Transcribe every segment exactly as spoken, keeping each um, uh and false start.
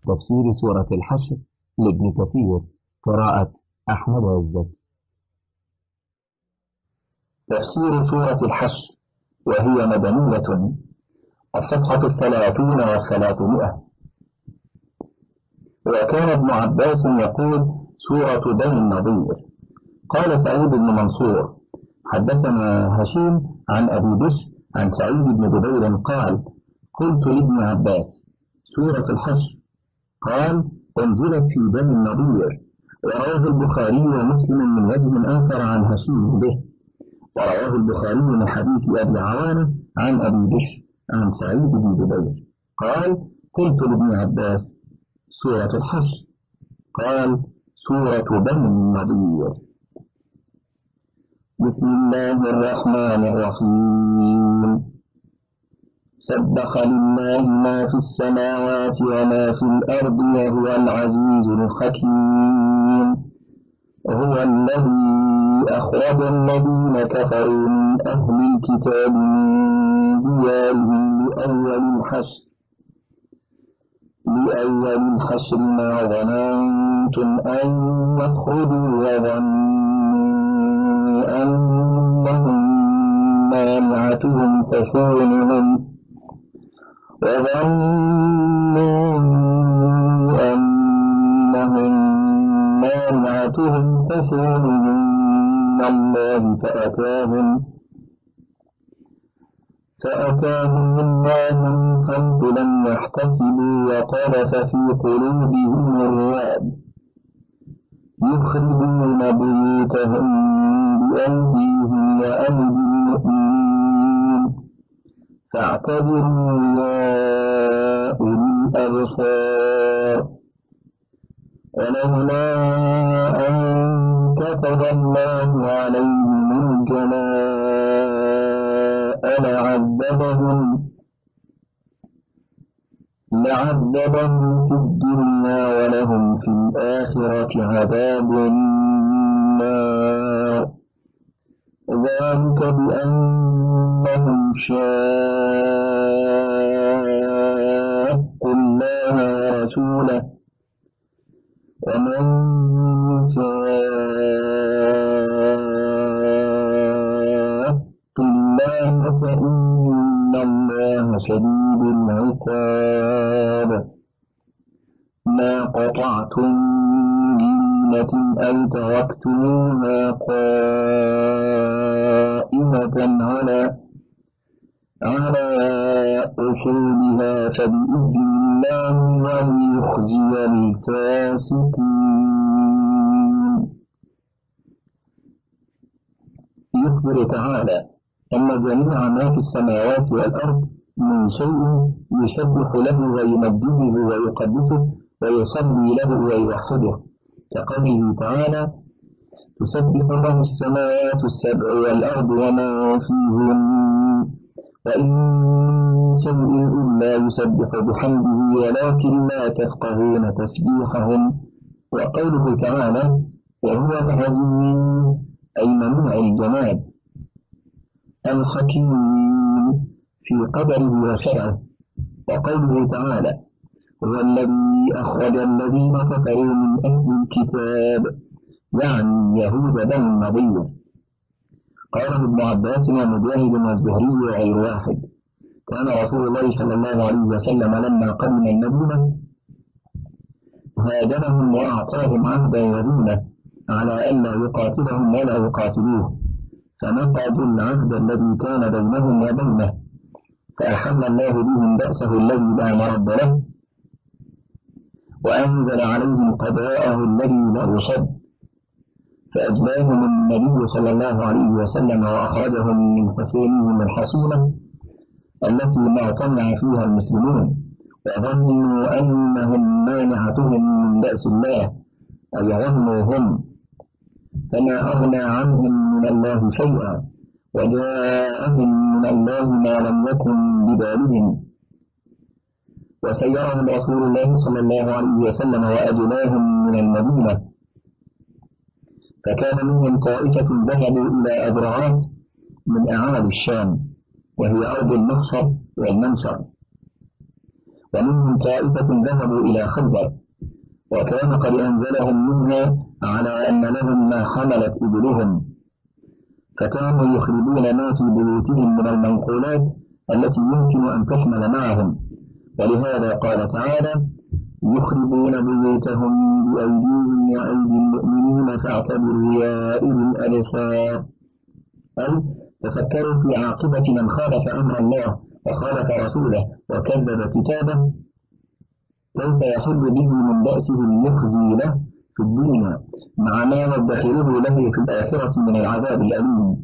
تفسير سورة الحشر لابن كثير قراءة أحمد عزت. تفسير سورة الحشر وهي مدنية، الصفحة الثلاثون والثلاثمائة. وكان ابن عباس يقول سورة بني النضير. قال سعيد بن منصور حدثنا هشيم عن أبي بشر عن سعيد بن جبير قال قلت لابن عباس سورة الحشر؟ قال أنزلت في بني النضير. ورواه البخاري ومسلم من وجه آخر عن هشيم به، ورواه البخاري من حديث أبي عوانة عن أبي بشر عن سعيد بن جبير قال قلت لابن عباس سورة الحشر؟ قال سورة بني النضير. بسم الله الرحمن الرحيم. سبح لله ما في السماوات وما في الأرض وهو العزيز الحكيم. هو الذي أخرج الذين كفروا من أهل الكتاب من ديارهم لأول الحشر لأول الحشر ما ظننتم أن يخرجوا وظنوا أنهم مانعتهم حصونهم وظنوا أنهم مانعتهم حصونهم من الله فأتاهم فأتاهم الله من حيث لم يحتسبوا وقذف في قلوبهم الرعب يخربون بيوتهم بأيديهم وأيدي المؤمنين فاعتبروا يا أولي الأبصار. ولولا أن كتب الله عليهم الجلاء لعذبهم لعذبهم في الدنيا ولهم في الآخرة عذاب النار. ذلك بأنهم شاقوا الله ورسوله ومن شاق الله فإن الله شديد العقاب. ما قطعتم من لينة أو تركتموها قائمة على على أصولها فبإذن الله وليخزي الفاسقين. يخبر تعالى أن جميع ما في السماوات والأرض من شيء يسبح له ويمجده ويقدسه ويصلي له ويوحده، كقوله تعالى تسبح له السماوات السبع والأرض وما فيهن وإن شيء إلا يسبح بحمده ولكن لا تفقهون تسبيحهم. وقوله تعالى وهو العزيز أي منوع الجماد الحكيم في قدره وشرعه. وقوله تعالى هو الذي أخرج الذين كفروا من أهل الكتاب يعني يهود بني النضير. قاله ابن عباس ومجاهد والزهري وغير واحد. كان رسول الله صلى الله عليه وسلم لما قدم المدينة هادنهم وأعطاهم عهدا يدونه على أن لا يقاتلهم ولا يقاتلوه، فنقضوا العهد الذي كان بينهم وبينه، فأحل الله بهم بأسه الذي لا مرد له، وأنزل عليهم قضاءه الذي لا يصد، فأجلاهم النبي صلى الله عليه وسلم وأخرجهم من حصونهم الحصونة التي ما طمع فيها المسلمون، وظنوا أنهم مانعتهم من بأس الله أي ظنوا هم، فما أغنى عنهم من الله شيئا وجاءهم من الله ما لم يكن ببالهم، وسيرهم رسول الله صلى الله عليه وسلم وأجلاهم من المدينة، فكان منهم طائفة ذهبوا إلى أذرعات من أعالي الشام وهي أرض المحصر والمنشر، ومنهم طائفة ذهبوا إلى خيبر، وكان قد أنزلهم منها على أن لهم ما حملت إبلهم، فكانوا يخربون ما في بيوتهم من المنقولات التي يمكن أن تحمل معهم، ولهذا قال تعالى: يخربون بيوتهم بأيديهم وأيدي المؤمنين فاعتبروا يا أولي الأبصار. أي تفكروا في عاقبة من خالف أمر الله وخالف رسوله وكذب كتابه، كيف يحل به من بأسه المخزي له في الدنيا مع ما يدخره له في الآخرة من العذاب الأليم.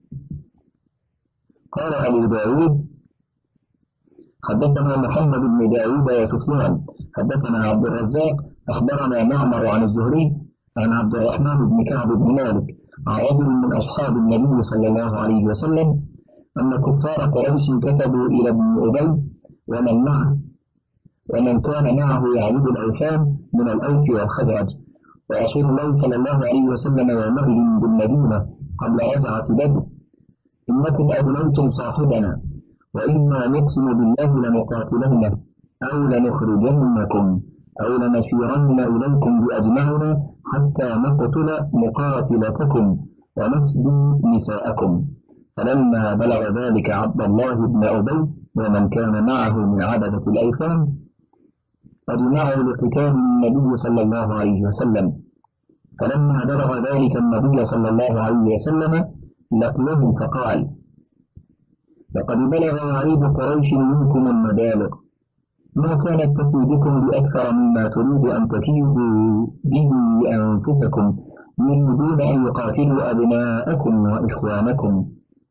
قال أبو داود: حدثنا محمد بن داود وسفيان حدثنا عبد الرزاق أخبرنا معمر عن الزهري عن عبد الرحمن بن كعب بن مالك عن رجل من أصحاب النبي صلى الله عليه وسلم أن كفار قريش كتبوا إلى ابن أبي ومن معه ومن كان معه يعبد الأوثان من الأوس والخزرج، ورسول الله صلى الله عليه وسلم يومئذ بالمدينة قبل رجعة بدر: إنكم أبنيتم صاحبنا، وإنا نقسم بالله لنقاتلنه أو لنخرجنكم أو لنسيرن إليكم بأجمعنا حتى نقتل مقاتلتكم ونفسد نساءكم. فلما بلغ ذلك عبد الله بن أبي ومن كان معه من عبدة الأوثان أجمعوا لقتال النبي صلى الله عليه وسلم، فلما بلغ ذلك النبي صلى الله عليه وسلم لقيه فقال: لقد بلغ وعيد قريش منكم المبالغ، ما كانت تفيدكم بأكثر مما تريد أن تفيدوا به أنفسكم، يريدون أن يقاتلوا أبناءكم وإخوانكم.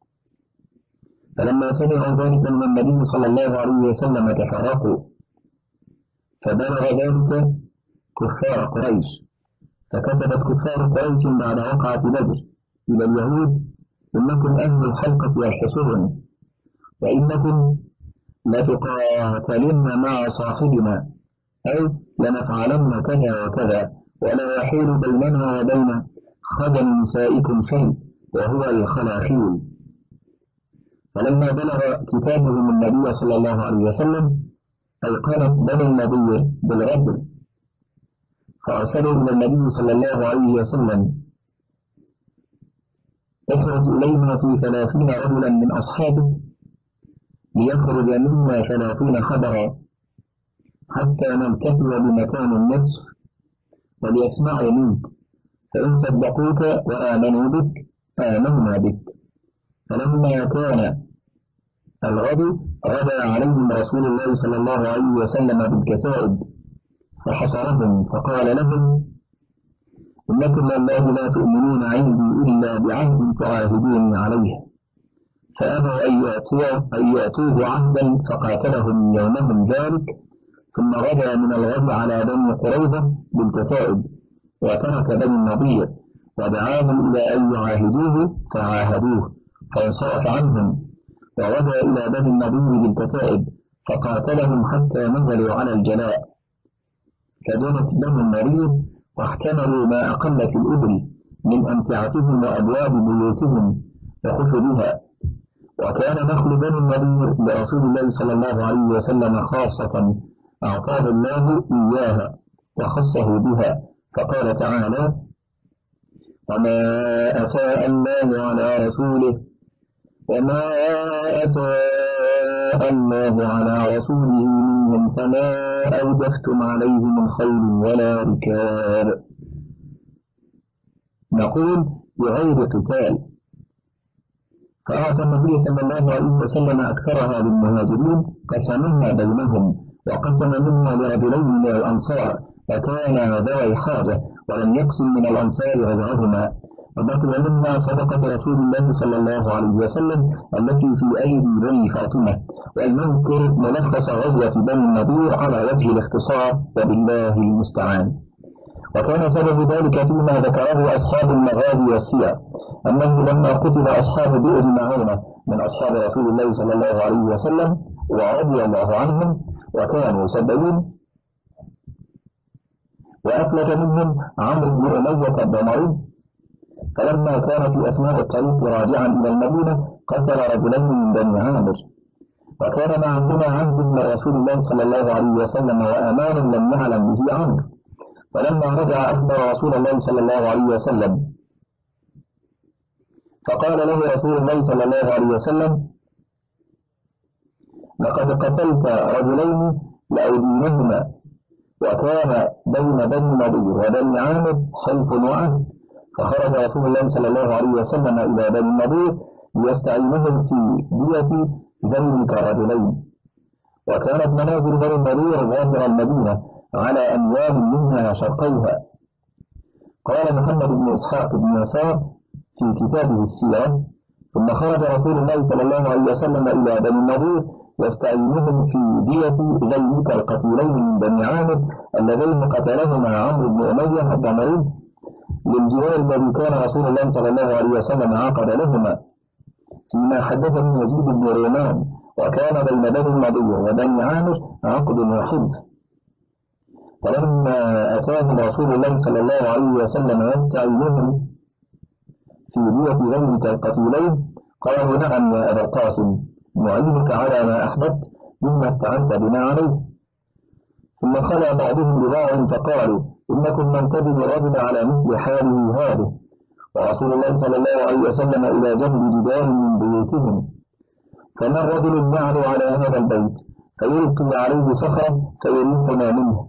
فلما سمعوا ذلك من النبي صلى الله عليه وسلم تفرقوا، فبلغ ذلك كفار قريش، فكتبت كفار قريش بعد وقعة بدر إلى اليهود: إنكم أهل الحلقة والحصون، وإنكم لتقاتلن مع صاحبنا، أو لنفعلن كذا وكذا، ولا يحيل بيننا وبين خدم نسائكم شيء وهو الخلاخيل. فلما بلغ كتابهم النبي صلى الله عليه وسلم أيقنت بني النبي بالغدر، فأرسلوا إلى النبي صلى الله عليه وسلم: اخرج إلينا في ثلاثين رجلا من أصحابه ليخرج منا ثلاثين خبرا حتى نلتقي بمكان النصف وليسمعوا منك، فإن صدقوك وآمنوا بك آمنا بك. فلما كان الغد غدا عليهم رسول الله صلى الله عليه وسلم بالكتائب فحصرهم فقال لهم: إنكم والله لا تؤمنون عندي إلا بعهد تعاهدوني عليه. فأبوا أن يأتوه عهدا فقاتلهم يومهم ذلك، ثم غدا من الغد على بني قريظة بالكتائب وترك بني النضير ودعاهم إلى أن يعاهدوه فعاهدوه فانصرف عنهم، وغدا إلى بني النضير بالكتائب فقاتلهم حتى نزلوا على الجلاء، فجنت بني النضير واحتملوا ما أقلت الإبل من أمتعتهم وأبواب بيوتهم وخذوا بها. وكان نخل بني النضير لرسول الله صلى الله عليه وسلم خاصة أعطاه الله إياها وخصه بها، فقال تعالى: وما أفاء الله على رسوله وما أفاء الله على رسوله منهم فما أوجفتم عليه من خيل ولا ركاب. نقول بغير قتال. فأعطى النبي صلى الله عليه وسلم أكثرها للمهاجرين قسمنا بينهم، وقسم منا لرجلين من الأنصار وكان ذوي حاجة، ولم يقسم من الأنصار غيرهما، وبقي منا صدقة رسول الله صلى الله عليه وسلم التي في أيدي بني فاطمة. ولنذكر ملخص غزوة بني النضير على وجه الاختصار وبالله المستعان. وكان سبب ذلك فيما ذكره أصحاب المغازي والسير، أنه لما قتل أصحاب بئر معونة من أصحاب رسول الله صلى الله عليه وسلم ورضي الله عنهم وكانوا سبعين، وأفلت منهم عمرو بن أمية الضمري، فلما كان في أثناء الطريق راجعا إلى المدينة قتل رجلين من بني عامر، وكان معهما عهد من رسول الله صلى الله عليه وسلم وأمان لم يعلم به عمرو. فلما رجع أخبر رسول الله صلى الله عليه وسلم، فقال له رسول الله صلى الله عليه وسلم: لقد قتلت رجلين لأدينهما. وكان بين بني نضير وبني عامر حلف وعهد، فخرج رسول الله صلى الله عليه وسلم إلى بني نضير ليستعينهم في دية ذلك الرجلين. وكانت منازل بني نضير ظاهر المدينة على أميال منها شرقيها. قال محمد بن إسحاق بن يسار في كتابه السيرة: ثم خرج رسول الله صلى الله عليه وسلم إلى بني النضير يستعينهم في دية ذلك القتيلين من بني عامر اللذين قتلهما عمرو بن أمية الضمري للجوار الذي كان رسول الله صلى الله عليه وسلم عقد لهما، فيما حدثني يزيد بن رومان. وكان بين بني النضير وبني عامر عقد وحلف. فلما أتاهم رسول الله صلى الله عليه وسلم يستعينهم في دية ذلك القتيلين قالوا: نعم يا أبا القاسم، نعينك على ما أحببت مما استعنت بنا عليه. ثم خلى بعضهم ببعض فقالوا: إنكم من تجد الرجل على مثل حاله هذه، ورسول الله صلى الله عليه وسلم إلى جنب جدار من بيوتهم، فما الرجل يعلو على هذا البيت فيلقي عليه صخرا فيريحنا منه.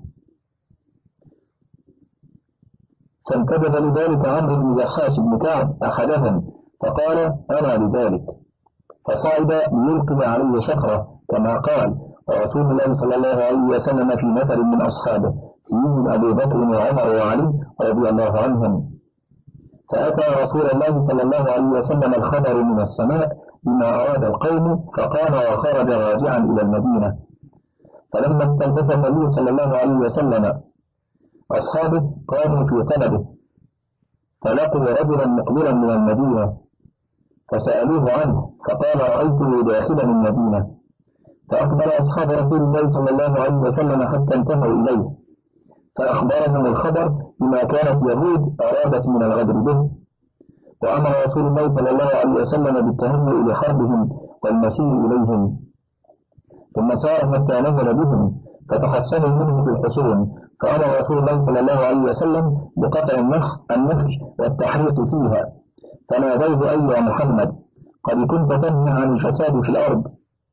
فانتبه لذلك عمرو بن جحاش بن كعب أحدهم فقال: أنا لذلك، فصعد ليلقي عليه صخرة كما قال. ورسول الله صلى الله عليه وسلم في نفر من أصحابه فيهم أبو بكر وعمر وعلي رضي الله عنهم. فأتى رسول الله صلى الله عليه وسلم الخبر من السماء بما أراد القوم، فقام وخرج راجعا إلى المدينة. فلما استنكف النبي صلى الله عليه وسلم أصحابه قاموا في طلبه، فلقوا رجلا مقبلا من المدينة فسألوه عنه، فقال: رأيته داخلا المدينة. فأقبل أصحاب رسول الله صلى الله عليه وسلم حتى انتهوا إليه، فأخبرهم الخبر بما كانت يهود أرادت من الغدر به. وأمر رسول الله صلى الله عليه وسلم بالتهيؤ لحربهم والمسير إليهم. ثم سار حتى نزل بهم فتحصنوا منه في الحصون، فأمر رسول الله صلى الله عليه وسلم بقطع النخل والتحريق فيها. فنادوه: أيها محمد، قد كنت تنهى عن الفساد في الأرض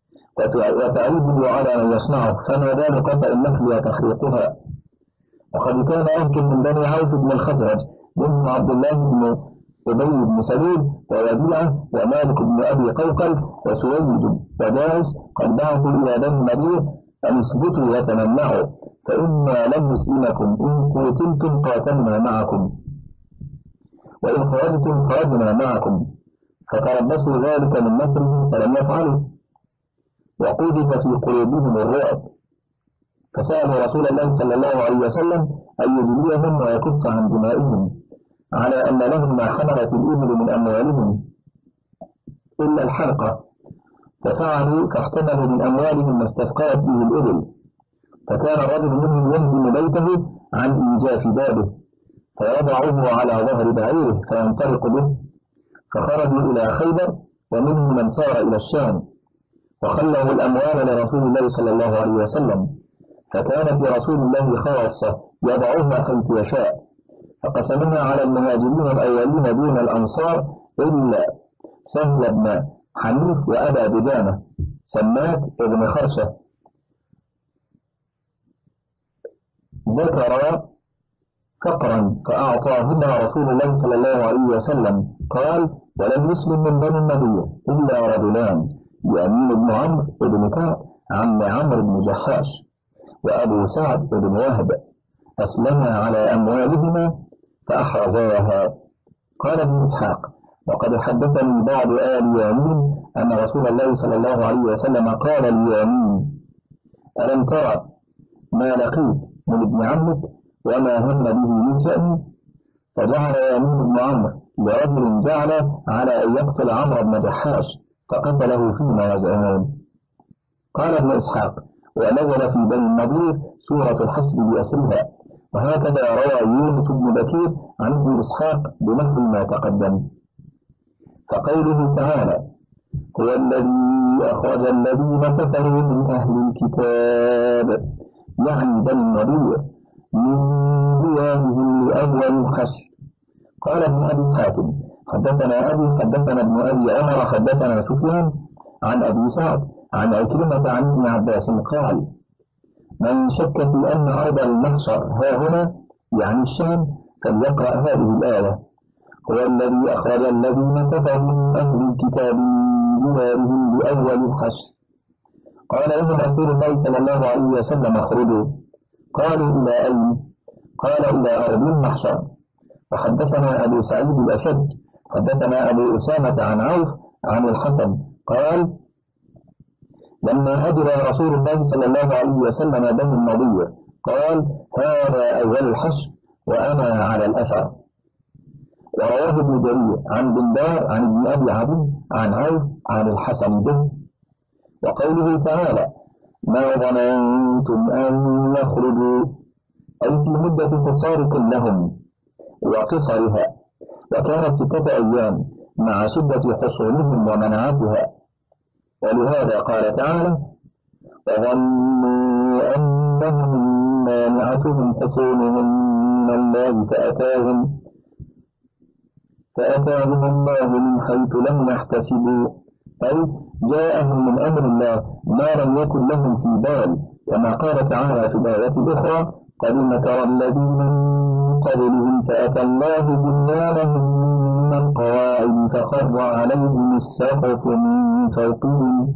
وتعيبه على من يصنعه، فما بال قطع النخل وتحريقها. وقد كان أنكر من بني عوف بن الخزرج منهم عبد الله بن أبي بن سلول ووديعة ومالك بن أبي قوقل وسويد وداعس قد بعثوا إلى بني النضير أن اثبتوا وتمنعوا، فإنا لن نسلمكم، إن قتلتم قاتلنا معكم، وإن خرجتم خرجنا معكم. فتربصوا ذلك من نصرهم فلم يفعلوا، وقذف في قلوبهم الرعب. فسألوا رسول الله صلى الله عليه وسلم أن يجليهم ويكف عن دمائهم، على أن لهم ما حملت الإبل من أموالهم إلا الحلقة، ففعلوا فاحتملوا من أموالهم ما استثقلت به الإبل. فكان الرجل منهم يهدم بيته عن إيجاف بابه فيضعه على ظهر بعيره فينطلق به. فخرجوا إلى خيبر، ومنهم من سار إلى الشام، وخلوا الأموال لرسول الله صلى الله عليه وسلم، فكانت لرسول الله خاصة يضعها حيث يشاء، فقسمها على المهاجرين الأولين دون الأنصار إلا سهل بن حنيف وأبا دجانة سماك ابن خرشة. ذكر فقرا فأعطاهما رسول الله صلى الله عليه وسلم. قال: ولم يسلم من بني النضير إلا رجلان، يأمين بن عمرو بن كعب عم عمرو بن جحاش، وأبو سعد بن وهب، أسلما على أموالهما فأحرزاها. قال ابن إسحاق: وقد حدثني بعض آل يامين أن رسول الله صلى الله عليه وسلم قال ليامين: ألم ترى ما لقيت من ابن عمك وما هم به من شأني؟ فجعل يامين بن عمرو لرجل جعل على أن يقتل عمرو بن جحاش فقتله فيما يزعمون. قال ابن إسحاق: ونزل في بني النضير سورة الحشر بأسرها. وهكذا روى يونس بن بكير عن ابن إسحاق بنحو ما تقدم. فقوله تعالى: هو الذي أخرج الذين كفروا من أهل الكتاب يعني بني النضير من ديارهم لأول الحشر. قال ابن أبي حاتم حدثنا أبي حدثنا ابن أبي عمر حدثنا سفيان عن أبي سعد عن عكرمة عن ابن عباس قال من شك في أن أرض المحشر ها هنا يعني الشام فليقرأ هذه الآية هو الذي أخرج الذين كفروا من أهل الكتاب من ديارهم لأول الحشر. قال إن رسول الله صلى الله عليه وسلم اخرجوا قالوا إلى أين؟ قال إلى أرض المحشر. وحدثنا أبو سعيد الأشد حدثنا أبو أسامة عن عوف عن الحسن قال لما هجر رسول الله صلى الله عليه وسلم بني النضير قال هذا أول الحشر وأنا على الأثر. ورواه ابن جرير عن بندار عن ابن أبي عبد عن عوف عن الحسن به. وقوله تعالى ما ظننتم أن يخرجوا أي في مدة قصار لهم وقصرها وكانت ستة أيام مع شدة حصونهم ومنعتها. ولهذا قال تعالى وظنوا أنهم مانعتهم حصونهم من الله فأتاهم فأتاهم الله من حيث لم يحتسبوا أي جاءهم من أمر الله ما لم يكن لهم في بال كما قال تعالى في الآية الأخرى قد مكر الذين من قبلهم فأتى الله بنيانهم من القواعد فخر عليهم السقف من فوقهم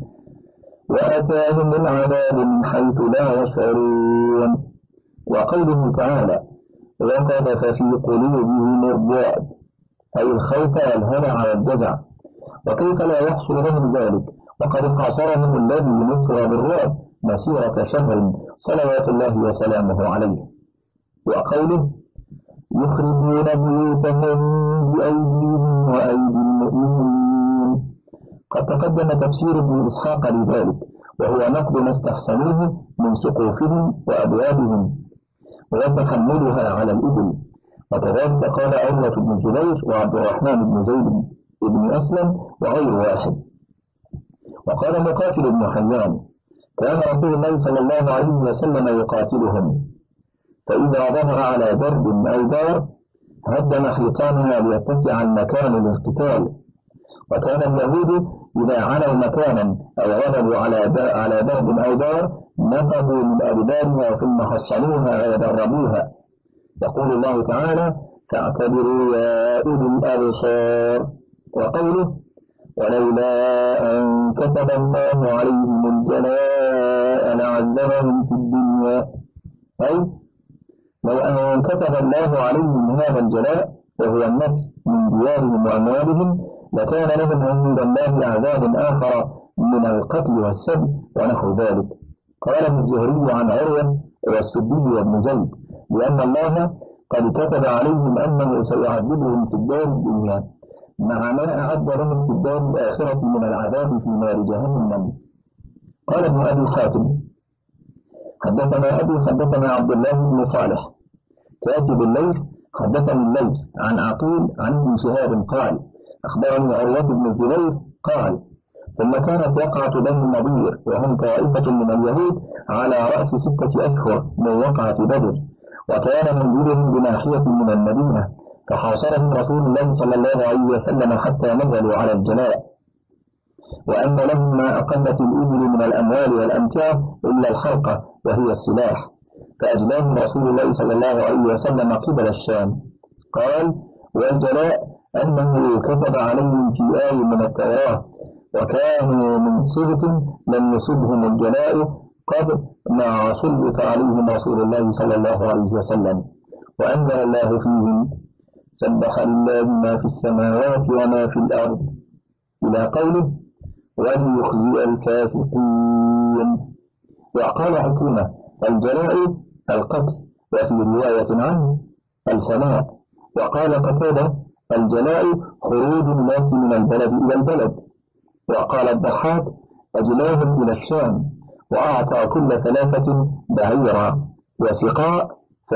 وأتاهم العذاب من حيث لا يشعرون. وقوله تعالى وقذف في قلوبهم الرعب أي الخوف والهلع والجزع وكيف لا يحصل لهم ذلك وقد حاصرهم الذي نصر بالرعب مسيرة شهر صلوات الله وسلامه عليه. وقوله يخرجون بيوتهم بأيديهم وأيدي المؤمنين قد تقدم تفسير ابن إسحاق لذلك وهو نقد ما استحسنوه من سقوفهم وأبوابهم وتحملها على الإبل. وكذلك قال عروة بن الزبير وعبد الرحمن بن زيد بن أسلم وغير واحد. وقال مقاتل بن حيان كان رسول الله صلى الله عليه وسلم يقاتلهم فإذا ظهر على برد أو دار هدم حيطانها ليتسع المكان للقتال. وكان اليهود إذا علوا مكانا أو غلبوا على على برد أو دار نقبوا من أدبارها ثم حصنوها ويدربوها. يقول الله تعالى فاعتبروا يا أولي الأبصار. وقوله ولولا أن كتب الله عليهم الجلاء لعذبهم في الدنيا أي لو أن كتب الله عليهم هذا الجلاء وهو النفس من ديارهم وأموالهم لكان لهم عند الله عذاب آخر من القتل والسب ونحو ذلك. قال الزهري عن عروة والسدي وابن زيد لأن الله قد كتب عليهم أنه سيعذبهم في الدار الدنيا مع ما أعد لهم في الدار الآخرة من العذاب في نار جهنم. قال ابن أبي حاتم حدثنا أبي حدثنا عبد الله بن صالح كاتب الليث حدثني الليث عن عقيل عن ابن شهاب قال أخبرني عروة بن الزبير قال ثم كانت وقعة بني النضير وهم طائفة من اليهود على رأس ستة أشهر من وقعة بدر وكان منزلهم بناحية من المدينة فحاصرهم رسول الله صلى الله عليه وسلم حتى نزلوا على الجلاء وأن لهم ما أقلت الإبل من الأموال والأمتعة إلا الحلقة وهي السلاح فأجلاهم رسول الله صلى الله عليه وسلم قبل الشام. قال والجلاء أنه كتب عليهم في آية من التوراة وكانوا من صبت لم يصبهم الجلاء قبل ما سلط عليهم رسول الله صلى الله عليه وسلم وأنزل الله فيهم سبح لله ما في السماوات وما في الأرض إلى قوله وليخزي الفاسقين. وقال حكيمة الجلاء القتل وفي رواية عنه الفناء. وقال قتادة الجلاء خروج الناس من البلد إلى البلد. وقال الضحاك أجلاهم إلى الشام وأعطى كل ثلاثة بعيرا وسقاء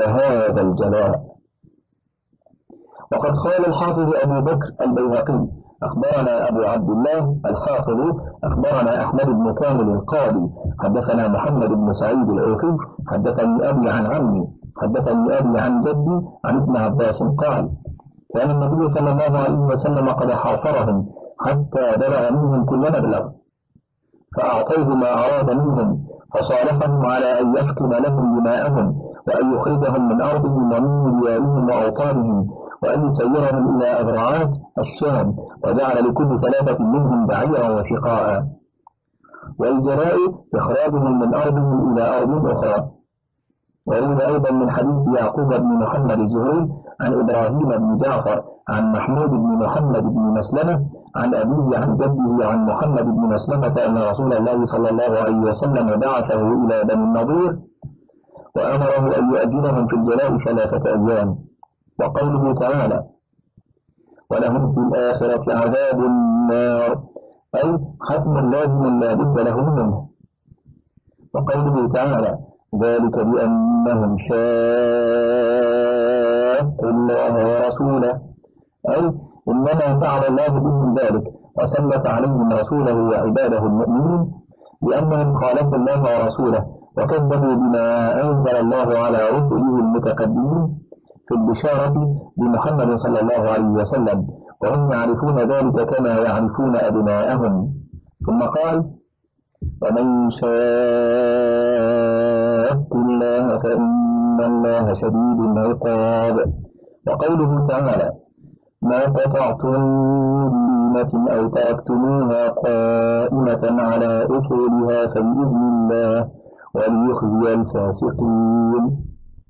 فهذا الجلاء. وقد قال الحافظ أبو بكر البيهقي أخبرنا أبو عبد الله الحافظ أخبرنا أحمد بن كامل القاضي حدثنا محمد بن سعيد العوفي حدثني أبي عن عمي حدثني أبي عن جدي عن ابن عباس قال كان النبي صلى الله عليه وسلم قد حاصرهم حتى بلغ منهم كل مبلغ فأعطوه ما أراد منهم فصالحهم على أن يحكم لهم دماءهم وأن يخرجهم من أرضهم ومن ديارهم وأوطانهم وأن يسيرهم إلى أذرعات الشام وجعل لكل ثلاثة منهم بعيرا وسقاء والجراء إخراجهم من أرضهم إلى أرض أخرى. وروي أيضا من حديث يعقوب بن محمد الزهري عن إبراهيم بن جعفر عن محمود بن محمد بن مسلمة عن أبيه عن جده عن محمد بن مسلمة أن رسول الله صلى الله عليه وسلم بعثه إلى بني النضير وأمره أن يؤجرهم في الجلاء ثلاثة أيام. وقوله تعالى ولهم في الآخرة عذاب النار أي حتم لازم لا بد له منه. وقوله تعالى ذلك بأنهم شاقوا الله ورسوله أي إنما فعل الله بهم ذلك وسلط عليهم رسوله وعباده المؤمنين لأنهم خالفوا الله ورسوله وكذبوا بما أنزل الله على رسله المتقدمين في البشارة بمحمد صلى الله عليه وسلم وهم يعرفون ذلك كما يعرفون أبناءهم. ثم قال ومن شاق الله فإن الله شديد العقاب. وقوله تعالى ما قطعتم من لينة أو تركتموها قائمة على أصولها فبإذن الله وليخزي الفاسقين.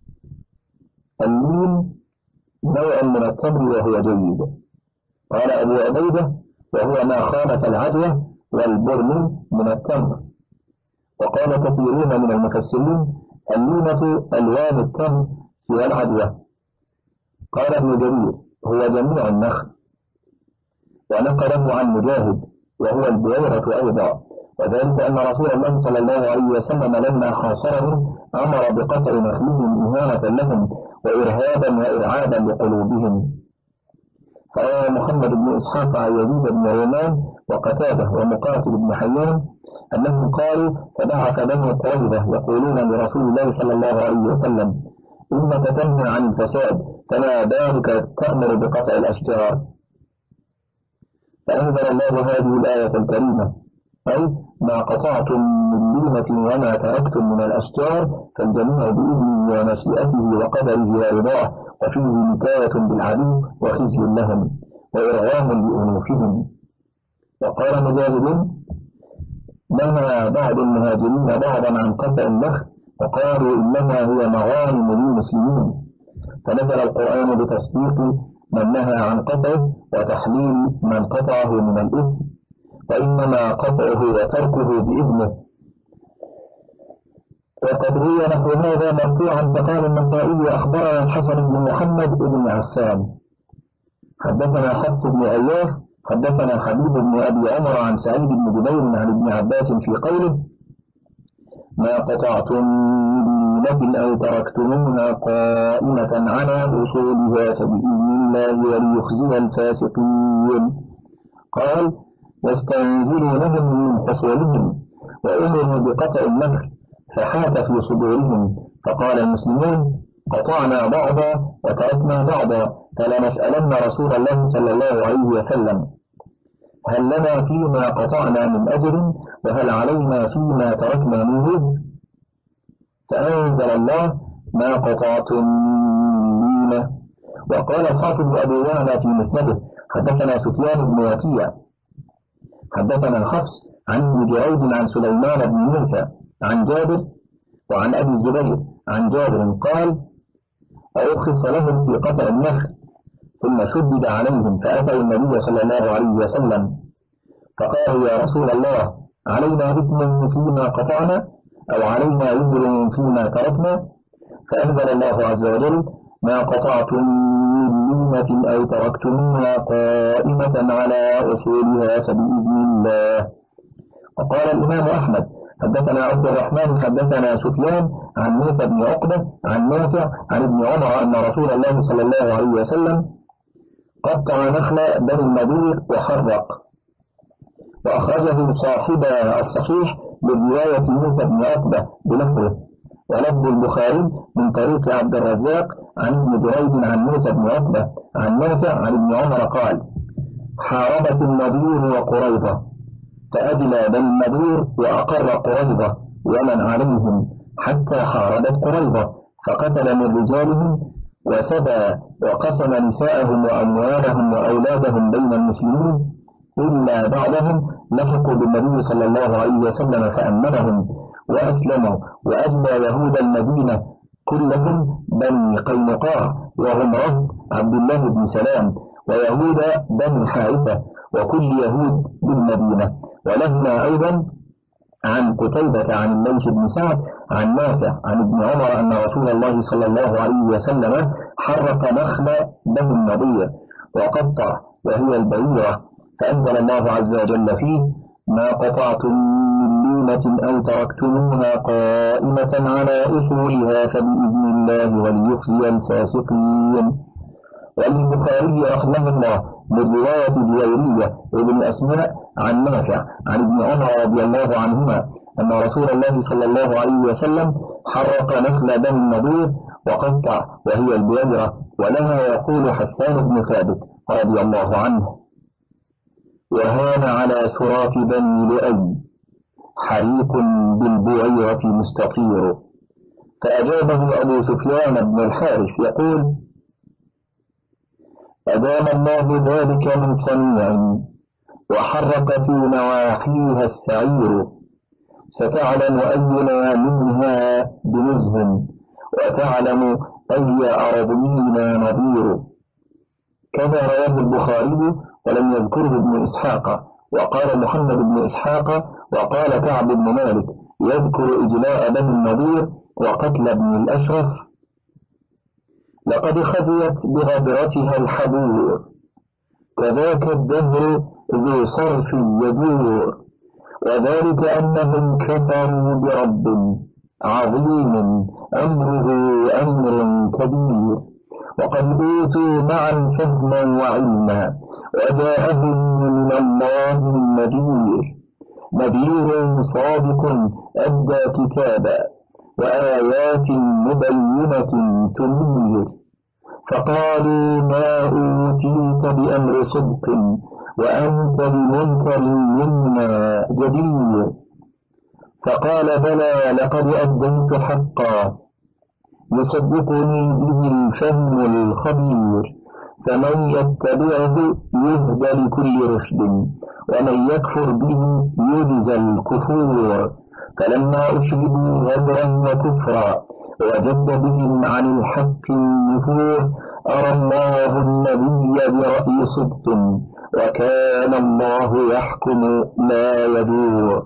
اللين نوع من التمر وهو جيد. قال أبو عبيدة وهو ما خالف العجوة والبرم من التمر. وقال كثيرون من المفسرين اللينة ألوان التمر سوى العجوة. قال ابن جرير هو جميع النخل. ونقله عن مجاهد وهو البويرة أيضا وذلك أن رسول الله صلى الله عليه وسلم لما حاصرهم أمر بقطع نخلهم إهانة لهم وإرهابا وإرعابا لقلوبهم. فروى محمد بن إسحاق عن يزيد بن رومان وقتاده ومقاتل بن حيان أنهم قالوا فبعث بنو قريظة يقولون لرسول الله صلى الله عليه وسلم إنك تنهى عن الفساد فما بالك تأمر بقطع الأشجار. فأنزل الله هذه الآية الكريمة أي ما قطعتم من لينة وما تركتم من الأشجار فالجميع بإذنه ومشيئته وقدره ورضاه وفيه نكاية بالعدو وخزي لهم وإرغام لأنوفهم. وقال مجاهد نهى بعض المهاجرين بعضا عن قطع النخل وقالوا إنما هي مغانم للمسلمين فنزل القرآن بتصديق من نهى عن قطعه وتحليل من قطعه من الإثم وإنما قطعه وتركه بإذنه. وقد روي نحو هذا مرفوعا فقال النسائي أخبرنا الحسن بن محمد بن عفان حدثنا حفص بن غياث حدثنا حبيب بن أبي عمر عن سعيد بن جبير عن ابن عباس في قوله ما قطعتم لينة أو تركتموها قائمة على أصولها فبإذن الله وليخزي الفاسقين. قال واستنزلوا لهم من حصولهم وأمروا بقطع النخل فحاك في صدورهم فقال المسلمون قطعنا بعضا وتركنا بعضا فلنسألن رسول الله صلى الله عليه وسلم هل لنا فيما قطعنا من أجر وهل علينا فيما تركنا من وزر. فأنزل الله ما قطعتم لينة. وقال الحافظ أبو يعلى في مسنده حدثنا سفيان بن وكيع حدثنا حفص عن ابن جريج عن سليمان بن موسى عن جابر وعن أبي الزبير عن جابر قال أرخص لهم في قطع النخل ثم شدد عليهم فأتوا النبي صلى الله عليه وسلم فقالوا يا رسول الله علينا إثم فيما قطعنا أو علينا وزر فيما تركنا فأنزل الله عز وجل ما قطعتم من لينة أو تركتموها قائمة على أصولها فبإذن الله. وقال الإمام أحمد حدثنا عبد الرحمن حدثنا سفيان عن موسى بن عقبة عن نافع عن ابن عمر أن رسول الله صلى الله عليه وسلم قطع نخل بني النضير وحرق. وأخرجه صاحب الصحيح برواية موسى بن عقبة بلفظه، ولفظ البخاري من طريق عبد الرزاق عن ابن جريج عن موسى بن عقبة عن نافع عن ابن عمر قال: حاربت النضير وقريظة، فأجلى بني النضير وأقر قريظة ومن عليهم حتى حاربت قريظة، فقتل من رجالهم وسبى وقسم نساءهم وأموالهم وأولادهم بين المسلمين، إلا بعضهم لحقوا بالنبي صلى الله عليه وسلم فأمنهم وأسلموا، وأجلى يهود المدينة كلهم بني قينقاع وهم رهط عبد الله بن سلام، ويهود بني حارثة، وكل يهود بالمدينة. ولهما أيضا عن قتيبة عن الليث بن سعد عن نافع عن ابن عمر أن رسول الله صلى الله عليه وسلم حرق نخل بني النضير وقطع وهي البعيرة، فأنزل الله عز وجل فيه: ما قطعتم من لينة أو تركتموها قائمة على أصولها فبإذن الله وليخزي الفاسقين. والبخاري رحمه الله من رواية جويرية وابن أسماء عن نافع عن ابن عمر رضي الله عنهما أن رسول الله صلى الله عليه وسلم حرق نخل بني النضير وقطع وهي البعيرة. ولها يقول حسان بن ثابت رضي الله عنه: وهان على سراة بني لؤي حريق بالبعيرة مستطير. فأجابه أبو سفيان بن الحارث يقول: أدام الله ذلك من صنيع وحرق في نواحيها السعير، ستعلم أينا منها بنزه وتعلم أي أرضينا نظير. كما رواه البخاري ولم يذكره ابن إسحاق. وقال محمد بن إسحاق وقال كعب بن مالك يذكر إجلاء بني النضير وقتل ابن الأشرف: لقد خزيت بغدرتها الحبور، كذاك الدهر ذو صرف يدور، وذلك أنهم كفروا برب عظيم أمره أمر كبير، وقد أوتوا معا فهما وعلما، وجاءهم من الله النذير، نذير صادق أدى كتابا وآيات مبينة تنير، فقالوا ما أوتيت بأمر صدق وأنت بمنكر منا جدير. فقال بلى لقد أديت حقا يصدقني به الفهم الخبير، فمن يتبعه يهدى لكل رشد ومن يكفر به يجزى الكفور. فلما أشهدوا غدرا وكفرا وجد بهم عن الحق النفور، أرى الله النبي برأي صدق وكان الله يحكم لا يدور،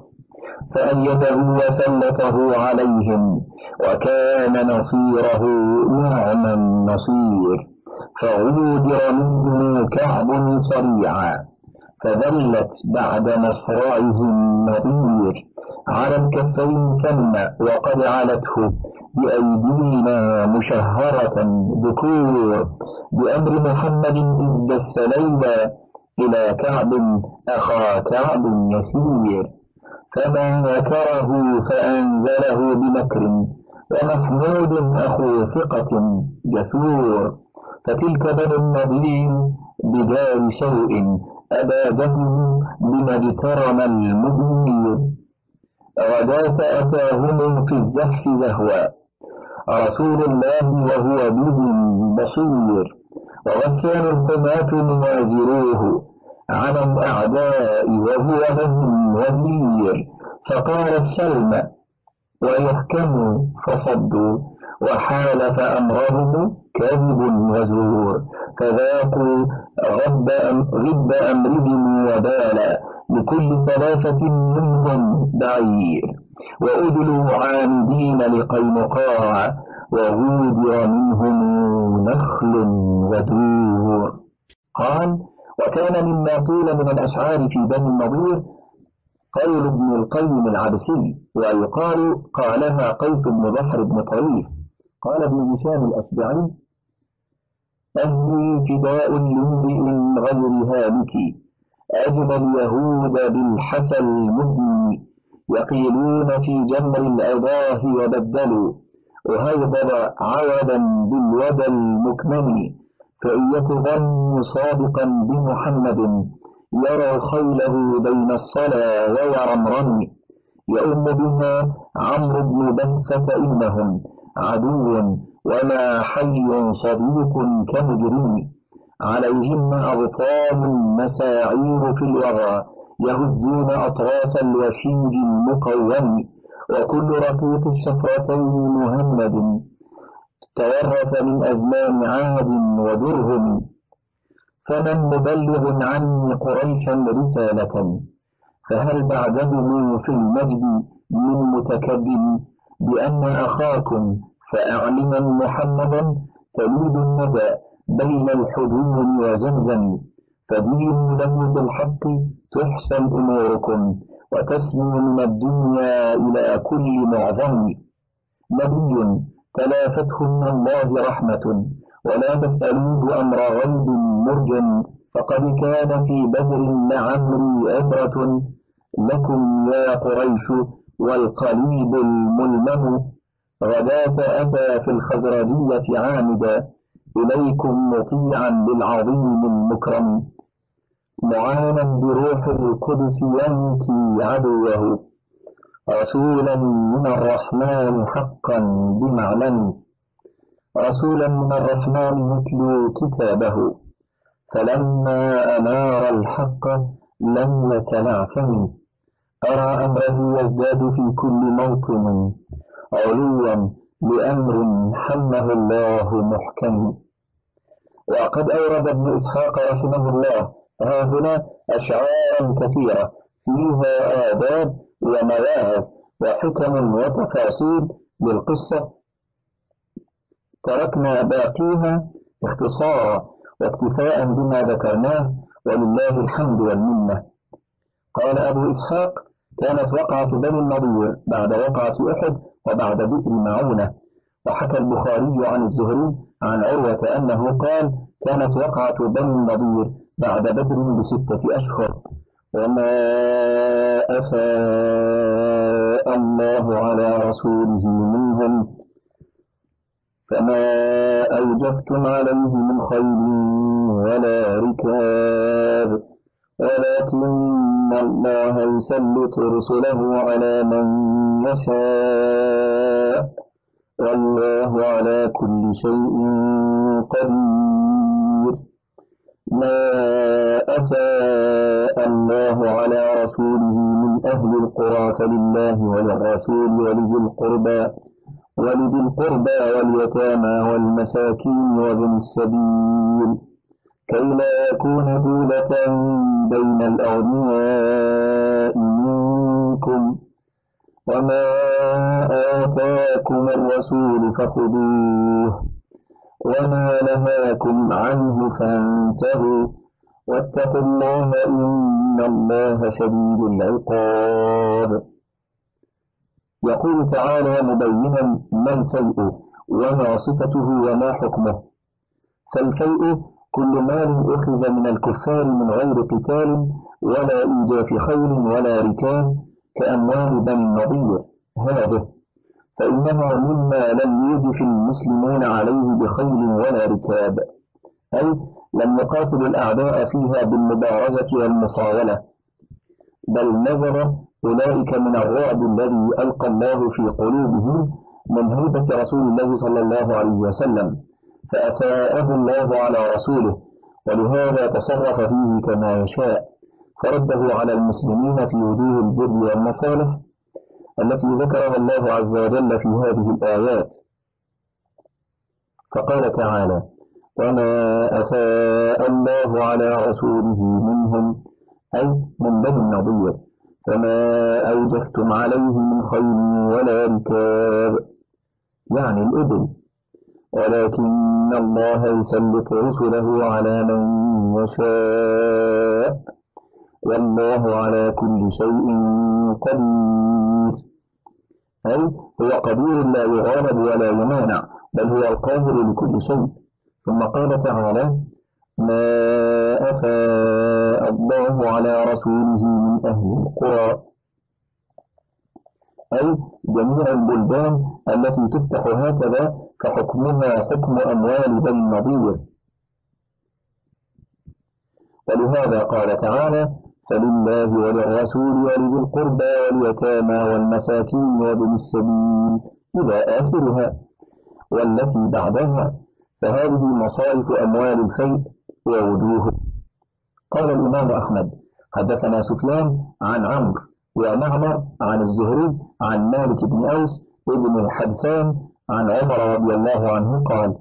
فأيده وسلطه عليهم وكان نصيره نعم النصير. فغودر منه كعب صريعا فذلت بعد مصرعه النطير، على الكفين ثم وقد علته بأيدينا مشهرة ذكور، بأمر محمد إذ دس ليلى إلى كعب أخا كعب يسير، فمن ذكره فأنزله بمكر، ومحمود أخو ثقة جسور. فتلك بنو النضير بدار سوء أبادهم بما اجترم المدير، غداة أتاهم في الزحف زهوا رسول الله وهو بهم بصير، وغسان الحماة منازروه على الأعداء وهو لهم وزير، فقال السلم ويحكموا فصدوا، وحالف أمرهم كذب وزور، فذاقوا غب, غب أمرهم وبالا، لكل ثلاثة منهم بعير، وأدلوا عامدين لقينقاع، وغودر منهم نخل ودور. قال: وكان مما قيل من الأشعار في بني النضير قول ابن القيم العبسي، ويقال قالها قيس بن بحر بن طريف. قال ابن هشام الأشجعي: أهلي فداء لامرئ غير هالك أجل اليهود بالحسى المذني يقيلون في جمر الأضاه وبدلوا وهيبر عودا بالودى المكمن فإن يك ظن صادقا بمحمد يرى خيله بين الصلا ويرمرم يؤم بها عمرو بن بهسة إنهم عدو وما حي صديق كمجرم عليهم أبطال مساعير في الوغى يهزون أطراف الوشيج المقوم وكل رقيق الشفرتين مهند تورث من أزمان عاد ودرهم فمن مبلغ عني قريشا رسالة فهل بعدهم في المجد من متكبر بأن أخاكم فأعلما محمدا تليد الندى بين الحجون وزمزم فدين له بالحق تحسن أموركم وتسمو من الدنيا إلى كل معظم نبي تلافته من الله رحمة ولا تسألوه أمر غيب مرجم فقد كان في بدر لعمري أمرة لكم يا قريش والقليب الملمم غداة أتى في الخزرجية عامدا إليكم مطيعا للعظيم المكرم معانا بروح القدس ينكي عدوه رسولا من الرحمن حقا بمعلم رسولا من الرحمن يتلو كتابه فلما أنار الحق لم يتنعثم أرى أمره يزداد في كل موطن علوا لأمر حمه الله محكم وقد أورد ابن إسحاق رحمه الله ها هنا أشعارا كثيرة فيها آداب ومواعظ وحكم وتفاصيل للقصة تركنا باقيها اختصارا واكتفاء بما ذكرناه ولله الحمد والمنة. قال أبو إسحاق كانت وقعة بني النضير بعد وقعة أحد وبعد بئر معونة. وحكى البخاري عن الزهري عن عروة أنه قال كانت وقعة بني النضير بعد بدر بستة أشهر. وما أفاء الله على رسوله منهم فما أوجفتم عليه من خيل ولا ركاب ولكن الله يسلط رسله على من يشاء والله على كل شيء قدير. ما أفاء الله على رسوله من أهل القرى فلله وللرسول ولذي القربى ولذي القربى واليتامى والمساكين وابن السبيل كي لا يكون دولة بين الأغنياء منكم وما آتاكم الرسول فخذوه وما نهاكم عنه فانتهوا واتقوا الله إن الله شديد العقاب. يقول تعالى مبينا ما الفيء وما صفته وما حكمه. فالفيء كل مال أخذ من الكفار من غير قتال ولا إيجاف خيل ولا ركاب كأموال بني النضير هذه، فإنها مما لم يوجف المسلمون عليه بخيل ولا ركاب، أي لم يقاتلوا الأعداء فيها بالمبارزة والمصاولة، بل نزل أولئك من الرعب الذي ألقى الله في قلوبهم من هيبة رسول الله صلى الله عليه وسلم، فأفاءه الله على رسوله ولهذا تصرف فيه كما يشاء، فرده على المسلمين في وجوه البر والمصالح التي ذكرها الله عز وجل في هذه الآيات. فقال تعالى وما أفاء الله على رسوله منهم أي من بني النضير فما أوجفتم عليه من خيل ولا ركاب يعني الإبل، ولكن الله يسلط رسله على من يشاء والله على كل شيء قدير، أي هو قدير لا يغالب ولا يمانع بل هو القادر لكل شيء، ثم قال تعالى: ما أفاء الله على رسوله من أهل القرى، أي جميع البلدان التي تفتح هكذا فحكمها حكم أموال بني النضير. ولهذا قال تعالى: فلله وللرسول ولذي القربى واليتامى والمساكين وابن السبيل إلى آخرها. والتي بعدها فهذه مصارف أموال الفيء ووجوه. قال الإمام أحمد: حدثنا سفيان عن عمرو ومعمر عن الزهري عن مالك بن أوس ابن الحدثان عن عمر رضي الله عنه قال: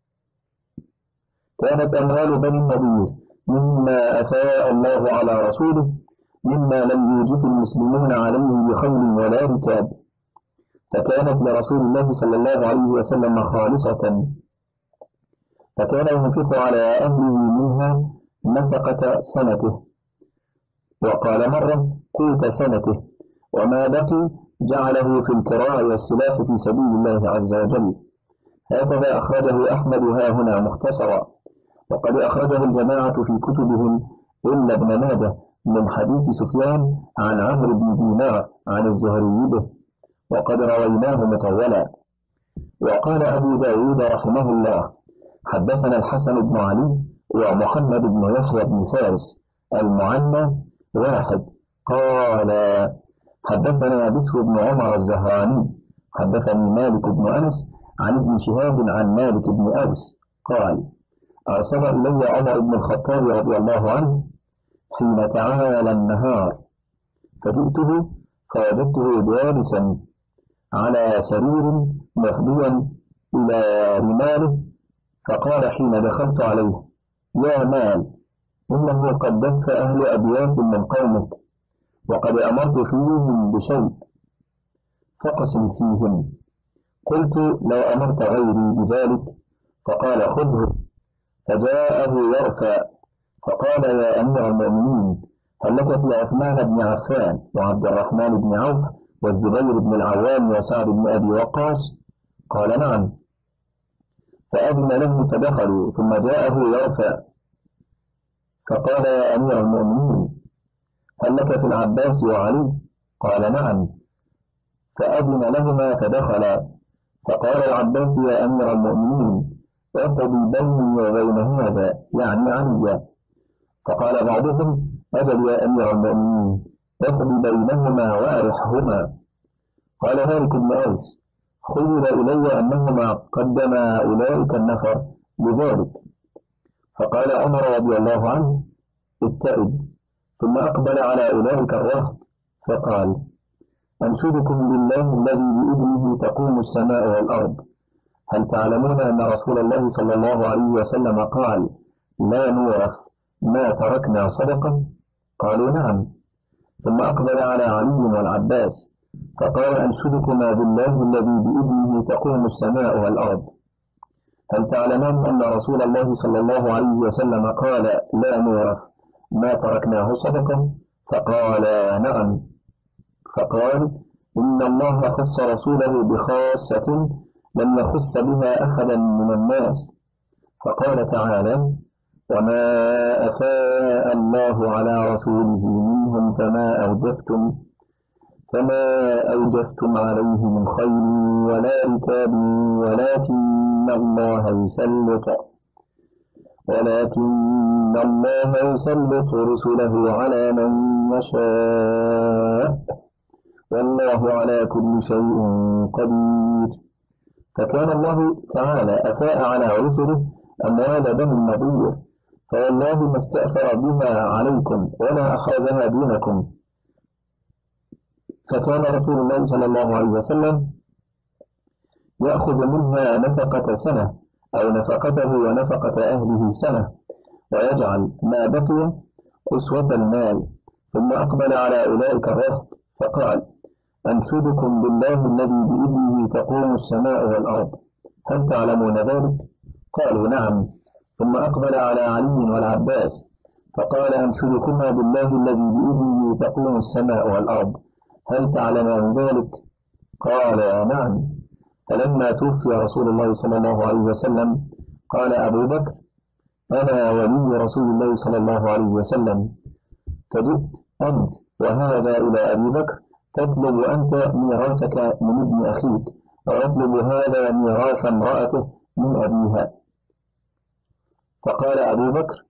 كانت أموال بني النضير مما أفاء الله على رسوله مما لم يوجف المسلمون عليه بخيل ولا ركاب، فكانت لرسول الله صلى الله عليه وسلم خالصة، فكان ينفق على أهله منها نفقة سنته، وقال مرة قوت سنته، وما بقي جعله في الكراع والسلاح في سبيل الله عز وجل. هكذا أخرجه أحمد ها هنا مختصرا، وقد أخرجه الجماعة في كتبهم إلا ابن ماجه من حديث سفيان عن عمرو بن دينار عن الزهري به، وقد رويناه مطولا. وقال أبو داود رحمه الله: حدثنا الحسن بن علي ومحمد بن يحيى بن فارس المعنى واحد قال: حدثنا بشر بن عمر الزهراني حدثني مالك بن أنس عن ابن شهاب عن مالك بن أوس قال: أرسل إلي عمر بن الخطاب رضي الله عنه حين تعالى النهار، فجئته فوجدته جالسا على سرير مفضيا إلى رماله، فقال حين دخلت عليه: يا مال، إنه قد دف أهل أبيات من قومك، وقد أمرت فيهم بشيء فقسم فيهم. قلت: لو أمرت غيري بذلك. فقال: خذه. فجاءه يرفع فقال: يا أمير المؤمنين، هل لك في عثمان بن عفان وعبد الرحمن بن عوف والزبير بن العوام وسعد بن أبي وقاص؟ قال: نعم. فأذن له فدخلوا، ثم جاءه يرفع فقال: يا أمير المؤمنين، هل لك في العباس وعلي؟ قال: نعم. فأذن لهما فدخلا، فقال العباس: يا أمير المؤمنين، اقضي بيني وبين هذا، يعني علي. فقال بعضهم: أجل يا أمير المؤمنين، اقضي بينهما وأرحهما. قال مالك بن أوس: خيل إلي أنهما قدما أولئك النفر لذلك. فقال عمر رضي الله عنه: اتئد. ثم أقبل على أولئك الرهط فقال: أنشدكم بالله الذي بإذنه تقوم السماء والأرض، هل تعلمون أن رسول الله صلى الله عليه وسلم قال: لا نورث ما تركنا صدقا؟ قالوا: نعم. ثم أقبل على علي والعباس فقال: أنشدكما بالله الذي بإذنه تقوم السماء والأرض، هل تعلمان أن رسول الله صلى الله عليه وسلم قال: لا نورث ما تركناه صدقا؟ فقال: نعم. فقال: إن الله خص رسوله بخاصة لم يخص بها أحدا من الناس. فقال تعالى: وما أفاء الله على رسوله منهم فما أوجفتم فما أوجفتم عليه من خير ولا ركاب ولكن الله يسلط ولكن الله يسلط رسله على من يشاء والله على كل شيء قدير. فكان الله تعالى أفاء على رسله أموال بني النضير، فوالله ما استأثر بها عليكم ولا أخذها دونكم. فكان رسول الله صلى الله عليه وسلم يأخذ منها نفقة سنة أو نفقته ونفقة أهله سنة، ويجعل ما بقي أسوة المال. ثم أقبل على أولئك الرهط فقال: أنشدكم بالله الذي بإذنه تقوم السماء والأرض، هل تعلمون ذلك؟ قالوا: نعم. ثم أقبل على علي والعباس فقال: أنشدكما بالله الذي بإذنه تقوم السماء والأرض، هل تعلمان ذلك؟ قال: نعم. فلما توفي رسول الله صلى الله عليه وسلم قال أبو بكر: أنا ولي رسول الله صلى الله عليه وسلم. فجئت أنت وهذا إلى أبي بكر تطلب أنت ميراثك من ابن أخيك، ويطلب هذا ميراث امرأته من أبيها. فقال أبو بكر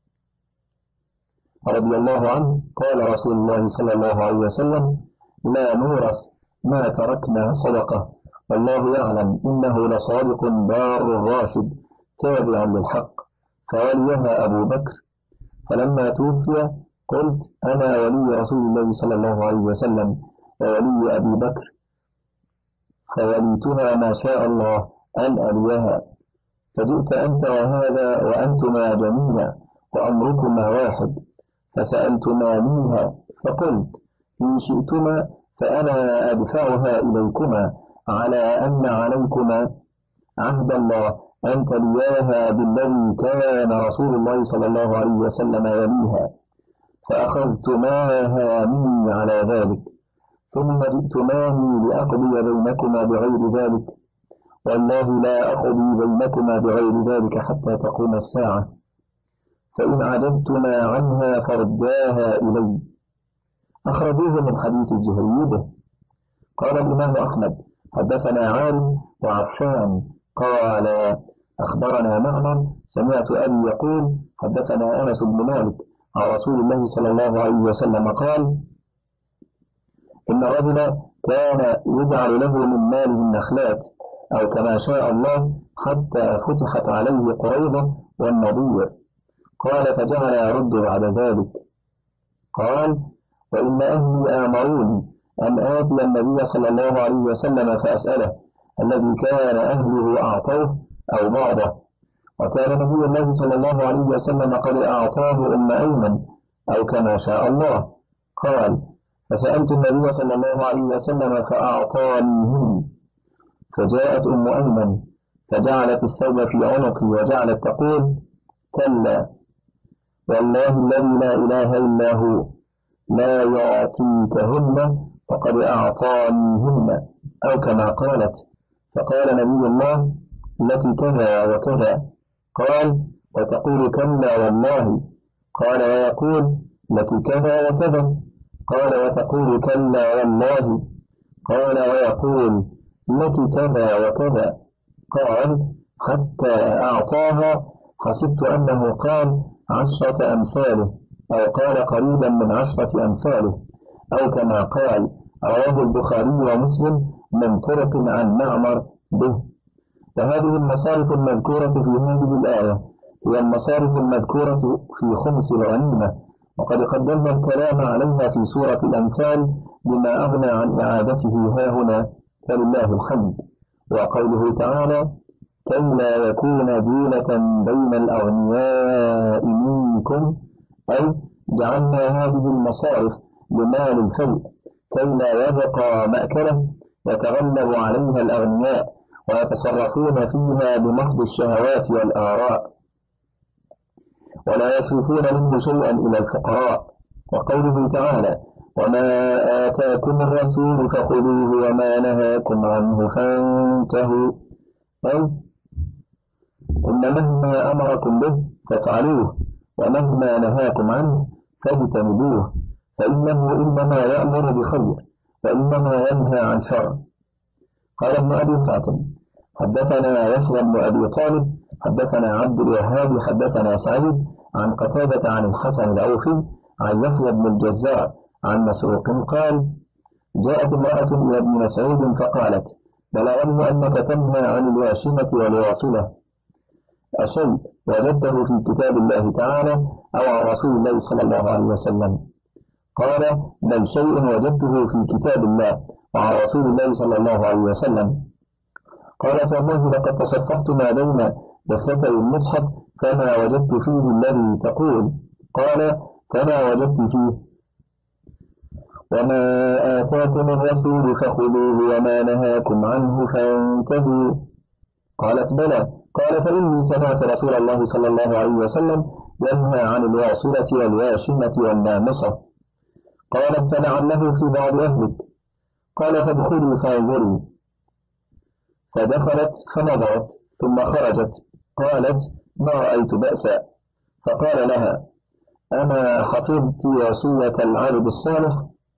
رضي الله عنه: قال رسول الله صلى الله عليه وسلم: لا نورث ما تركنا صدقة، والله يعلم إنه لصادق بار راشد تابع للحق. فوليها أبو بكر. فلما توفي قلت: أنا ولي رسول الله صلى الله عليه وسلم وولي أبي بكر، فوليتها ما شاء الله أن أليها. فجئت أنت وهذا وأنتما جميعا وأمركما واحد، فسألتما منها فقلت: إن شئتما فأنا أدفعها إليكما على أن عليكما عهد الله أن تلياها بالذي كان رسول الله صلى الله عليه وسلم يليها، فأخذتماها مني على ذلك، ثم جئتماني لأقضي بينكما بغير ذلك، والله لا أقضي بينكما بغير ذلك حتى تقوم الساعة، فإن عجزتما عنها فرداها إلي. أخرجوه من حديث الزهري به. قال الإمام أحمد: حدثنا عارم وعفان قال أخبرنا معمر سمعت أبي يقول: حدثنا أنس بن مالك عن رسول الله صلى الله عليه وسلم قال: إن رجلا كان يجعل له من ماله النخلات أو كما شاء الله حتى فتحت عليه قريظة والنضير. قال: فجعل يرد بعد ذلك. قال: وإن أهلي آمروني أن آتي النبي صلى الله عليه وسلم فأسأله الذي كان أهله أعطوه أو بعضه، وكان نبي الله صلى الله عليه وسلم قد أعطاه أم أيمن أو كما شاء الله. قال: فسألت النبي صلى الله عليه وسلم فأعطانيهم. فجاءت أم أيمن فجعلت الثوب في عنقي وجعلت تقول: كلا، والله الذي لا إله إلا هو لا يعطيكهن فقد أعطانيهن، أو كما قالت. فقال نبي الله: لك كذا وكذا. قال: وتقول كلا والله. قال: ويقول: لك كذا وكذا. قال: وتقول كلا والله. قال: ويقول: لك كذا وكذا. قال: حتى أعطاها، حسبت أنه قال عشرة أمثاله، أو قال قريبا من عشرة أمثاله، أو كما قال. رواه البخاري ومسلم من طرق عن معمر به. وهذه المصارف المذكورة في هذه الآية هي المصارف المذكورة في خمس الغنيمة، وقد قدمنا الكلام عليها في سورة الأنفال بما أغنى عن إعادته هاهنا، فلله الحمد. وقوله تعالى: كي لا يكون دولة بين الأغنياء منكم، أي جعلنا هذه المصارف لمال الفيء كي لا يبقى مأكلا يتغلب عليها الأغنياء ويتصرفون فيها بمحض الشهوات والآراء، ولا يصرفون منه شيئا إلى الفقراء. وقوله تعالى: وما آتاكم الرسول فخذوه وما نهاكم عنه فانتهوا، أي إن مهما أمركم به فافعلوه، ومهما نهاكم عنه فاجتنبوه، فإنه إنما يأمر بخير وإنما ينهى عن شر. قال ابن أبي حاتم: حدثنا يحيى بن أبي طالب حدثنا عبد الوهاب حدثنا سعيد عن قتادة عن الحسن العوفي عن يحيى بن الجزار عن مسروق قال: جاءت امرأة إلى ابن مسعود فقالت: بلغني أنك تنهى عن الواشمة والواصلة، أشيء وجدته في كتاب الله تعالى أو عن رسول الله صلى الله عليه وسلم؟ قال: بل شيء وجدته في كتاب الله وعن رسول الله صلى الله عليه وسلم. قال: فالله لقد تصفحت ما بين دفتي المصحف فما وجدت فيه الذي تقول. قال: فما وجدت فيه: وما آتاكم الرسول فخذوه وما نهاكم عنه فانتهوا. قالت: بلى. قال: فإني سمعت رسول الله صلى الله عليه وسلم ينهى عن الواصلة والواشمة والنامصة. قالت: فلعله في بعض أهلك. قال: فادخلوا فانظروا. فدخلت فنظرت ثم خرجت قالت: ما رأيت بأسا. فقال لها: أما حفظت وصية العبد الصالح؟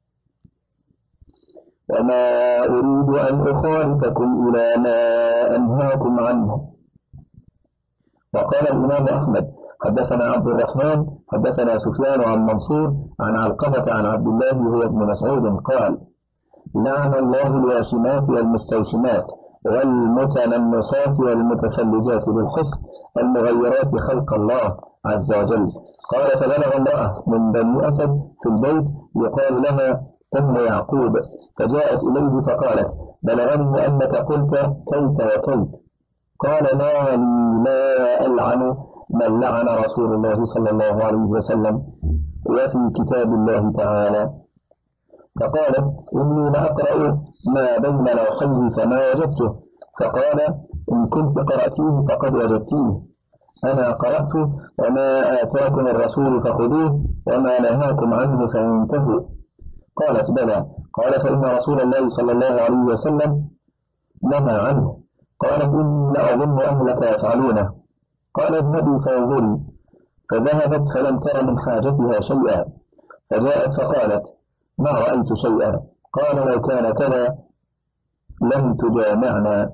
وما أريد أن أخالفكم إلى ما أنهاكم عنه. وقال الإمام أحمد: حدثنا عبد الرحمن حدثنا سفيان عن منصور عن علقمة عن عبد الله هو ابن مسعود قال: لعن الله الواشمات والمستوشمات والمتنمصات والمتفلجات بالحسن المغيرات خلق الله عز وجل. قال: فبلغ امرأة من بني أسد في البيت يقال لها أم يعقوب، فجاءت إليه فقالت: بلغني أنك قلت كيت وكيت. قال: ما لي لا ألعن من لعن رسول الله صلى الله عليه وسلم وفي كتاب الله تعالى. فقالت: إني لأقرأ ما بين لوحيه فما وجدته. فقال: إن كنت قرأتيه فقد وجدتيه. أنا قرأت: وما آتاكم الرسول فخذوه وما نهاكم عنه فانتهوا. قالت: بلى. قال: فإن رسول الله صلى الله عليه وسلم نهى عنه. قالت: إني لأظن أهلك يفعلونه. قال: اذهبي فانظري. فذهبت فلم تر من حاجتها شيئا، فجاءت فقالت: ما رأيت شيئا. قال: لو كان كذا لم تجامعنا.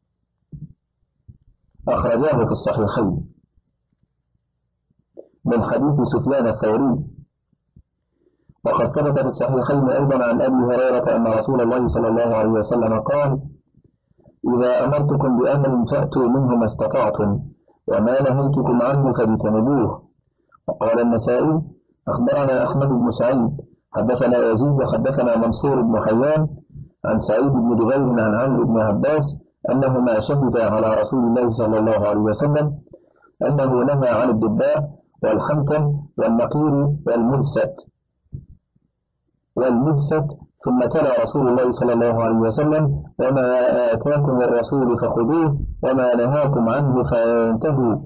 أخرجاه في الصحيحين من حديث سفيان الثوري. وقد ثبت في الصحيحين أيضا عن أبي هريرة أن رسول الله صلى الله عليه وسلم قال: إذا أمرتكم بأمر فأتوا منه ما استطعتم وما نهيتكم عنه فاجتنبوه. وقال النسائي: أخبرنا أحمد بن سعيد حدثنا يزيد حدثنا منصور بن حيان عن سعيد بن جبير عن عمرو بن عباس أنهما شهدا على رسول الله صلى الله عليه وسلم أنه نهى عن الدباء والحنتم والنقير والمزفت والمزفت ثم تلا رسول الله صلى الله عليه وسلم: وما آتاكم الرسول فخذوه وما نهاكم عنه فانتهوا.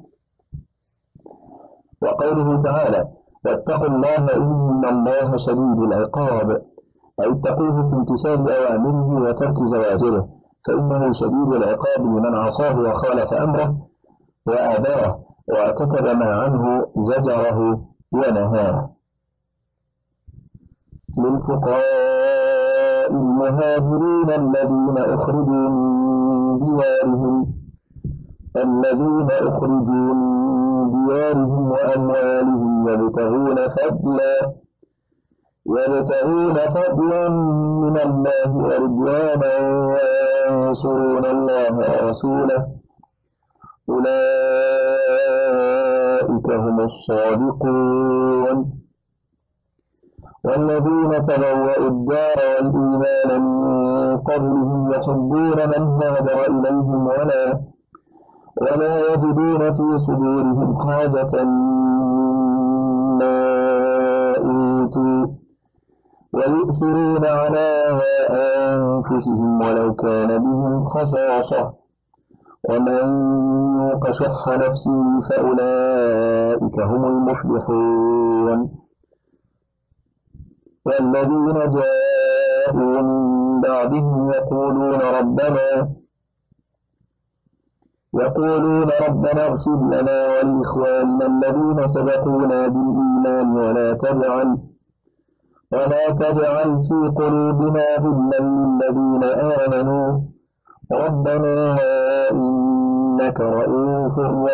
وقوله تعالى: واتقوا الله إن الله شديد العقاب، أي اتقوه في امتثال أوامره وترك زواجره، فإنه شديد العقاب لمن عصاه وخالف أمره وآباه واعتقد ما عنه زجره ونهاه. للفقراء المهاجرين الذين أخرجوا من ديارهم الذين أخرجوا من ديارهم وأموالهم يبتغون فضلا يبتغون فضلا من الله ورضوانا وينصرون الله ورسوله أولئك هم الصادقون. والذين تبوأوا الدار والإيمان من قبلهم يحبون من هاجر إليهم ولا ولا يجدون في صدورهم حاجة مما أوتوا ويؤثرون على أنفسهم ولو كان بهم خصاصة ومن يوق شح نفسه فأولئك هم المفلحون. والذين جاءوا من بعدهم يقولون ربنا يقولون ربنا اغفر لنا ولإخواننا الذين سبقونا بالإيمان ولا تجعل ولا تجعل في قلوبنا غلا للذين آمنوا ربنا إنك رؤوف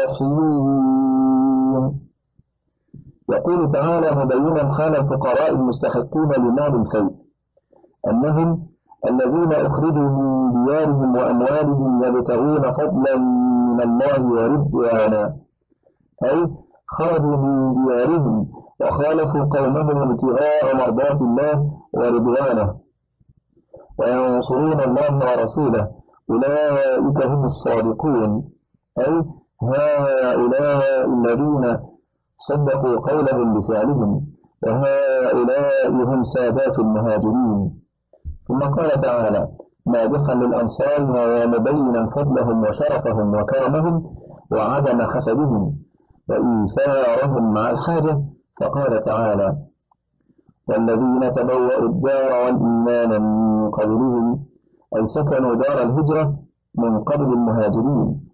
رحيم. يقول تعالى مبينا حال الفقراء المستحقين لمال الفيء أنهم الذين أخرجوا من ديارهم وأموالهم يبتغون فضلا من الله ورضوانا، أي خرجوا من ديارهم وخالفوا قومهم ابتغاء مرضات الله ورضوانه وينصرون الله ورسوله، أولئك هم الصادقون، أي هؤلاء الذين صدقوا قولهم بفعلهم، وهؤلاء هم سادات المهاجرين. ثم قال تعالى مادحا للأنصار ومبينا فضلهم وشرفهم وكرمهم وعدم حسدهم وإيثارهم مع الحاجة، فقال تعالى والذين تبوأوا الدار والإيمان من قبلهم، أي سكنوا دار الهجرة من قبل المهاجرين،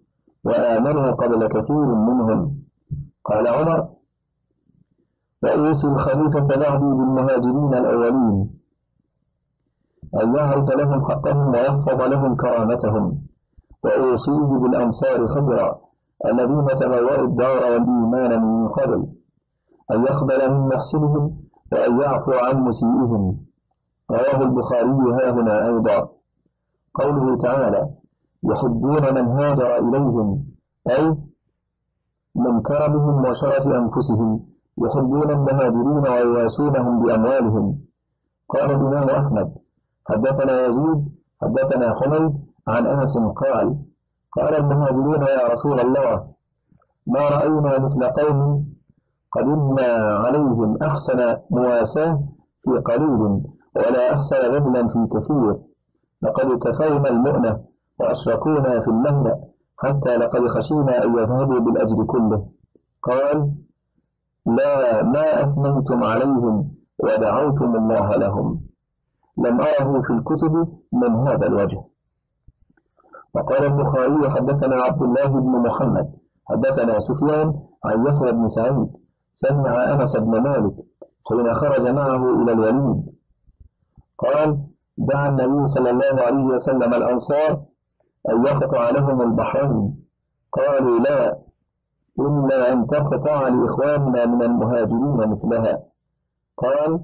وآمنوا قبل كثير منهم. قال عمر: وأوصي الخليفة بعدي بالمهاجرين الأولين أن يعرف لهم حقهم ويحفظ لهم كرامتهم، وأوصيه بالأنصار خيرا الذين تبوأوا الدار والإيمان من قبل أن يقبل من محسنهم وأن يعفو عن مسيئهم. رواه البخاري هاهنا أيضا. قوله تعالى: يحبون من هاجر إليهم، أي من كرمهم وشرف أنفسهم، يحبون المهاجرين ويواسونهم بأموالهم. قال الإمام أحمد: حدثنا يزيد حدثنا حميد عن أنس قال: قال المهاجرون: يا رسول الله، ما رأينا مثل قوم قدمنا عليهم أحسن مواساة في قليل ولا أحسن بذلا في كثير، لقد كفونا المؤنة وأشركونا في المهنة حتى لقد خشينا أن يذهبوا بالأجر كله. قال: لا، ما أثنيتم عليهم ودعوتم الله لهم، لم أره في الكتب من هذا الوجه. وقال البخاري: حدثنا عبد الله بن محمد حدثنا سفيان عن يحيى بن سعيد سمع أنس بن مالك حين خرج معه إلى الوليد قال: دعا النبي صلى الله عليه وسلم الأنصار أن يقطع لهم البحرين، قالوا: لا، إلا أن تقطع لإخواننا من المهاجرين مثلها. قال: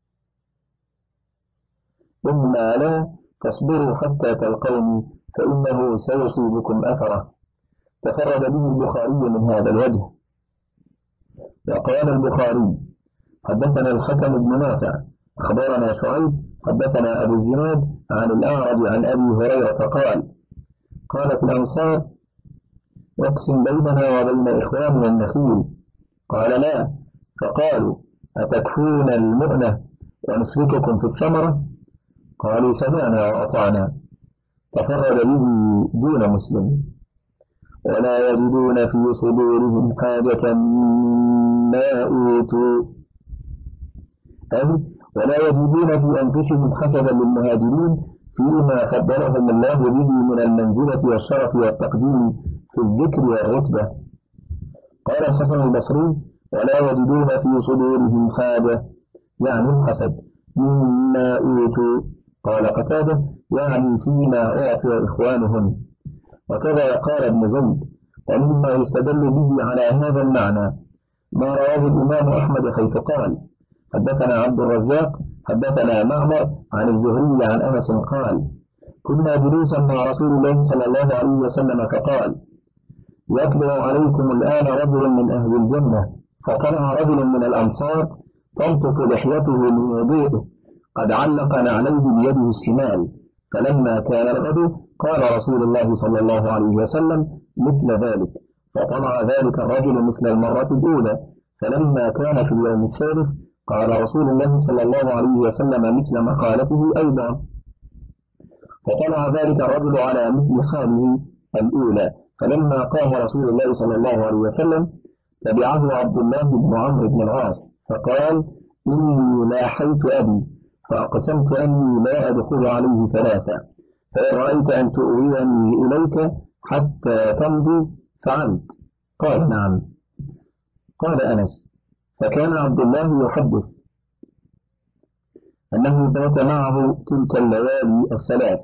إما لا تصبروا حتى تلقوني فإنه سيصيبكم أثره. تفرد به البخاري من هذا الوجه. وقال البخاري: حدثنا الحكم بن نافع أخبرنا شعيب حدثنا أبو الزناد عن الأعرج عن أبي هريرة قال: قالت الأنصار: اقسم بيننا وبين إخواننا النخيل. قال: لا. فقالوا: أتكفون المؤنة ونشرككم في الثمرة؟ قالوا: سمعنا وأطعنا. تفرد به دون مسلم. ولا يجدون في صدورهم حاجة مما أوتوا، أي ولا يجدون في أنفسهم حسبا للمهاجرين فيما فضلهم الله به من المنزلة والشرف والتقديم في الذكر والرتبة. قال الحسن البصري: ولا يجدون في صدورهم حاجة يعني الحسد مما أوتوا. قال قتادة: يعني فيما أعطي إخوانهم. وكذا قال ابن زيد. ومما يستدل به على هذا المعنى ما رواه الإمام أحمد حيث قال: حدثنا عبد الرزاق حدثنا معمر عن الزهري عن أنس قال: كنا جلوسا مع رسول الله صلى الله عليه وسلم فقال: يتلو عليكم الآن رجل من أهل الجنة، فطلع رجل من الأنصار تنطف لحيته من وضوئه قد علق نعليه بيده الشمال، فلما كان الغد قال رسول الله صلى الله عليه وسلم مثل ذلك، فطلع ذلك الرجل مثل المرة الأولى، فلما كان في اليوم الثالث قال رسول الله صلى الله عليه وسلم مثل مقالته أيضا، فطلع ذلك الرجل على مثل حاله الأولى، فلما قام رسول الله صلى الله عليه وسلم تبعه عبد الله بن عمرو بن العاص فقال: إني لاحيت أبي فأقسمت أني لا أدخل عليه ثلاثة، فإن رأيت أن تؤويني إليك حتى تمضي فعلت. قال: نعم. قال أنس: فكان عبد الله يحدث أنه بات معه تلك الليالي الثلاث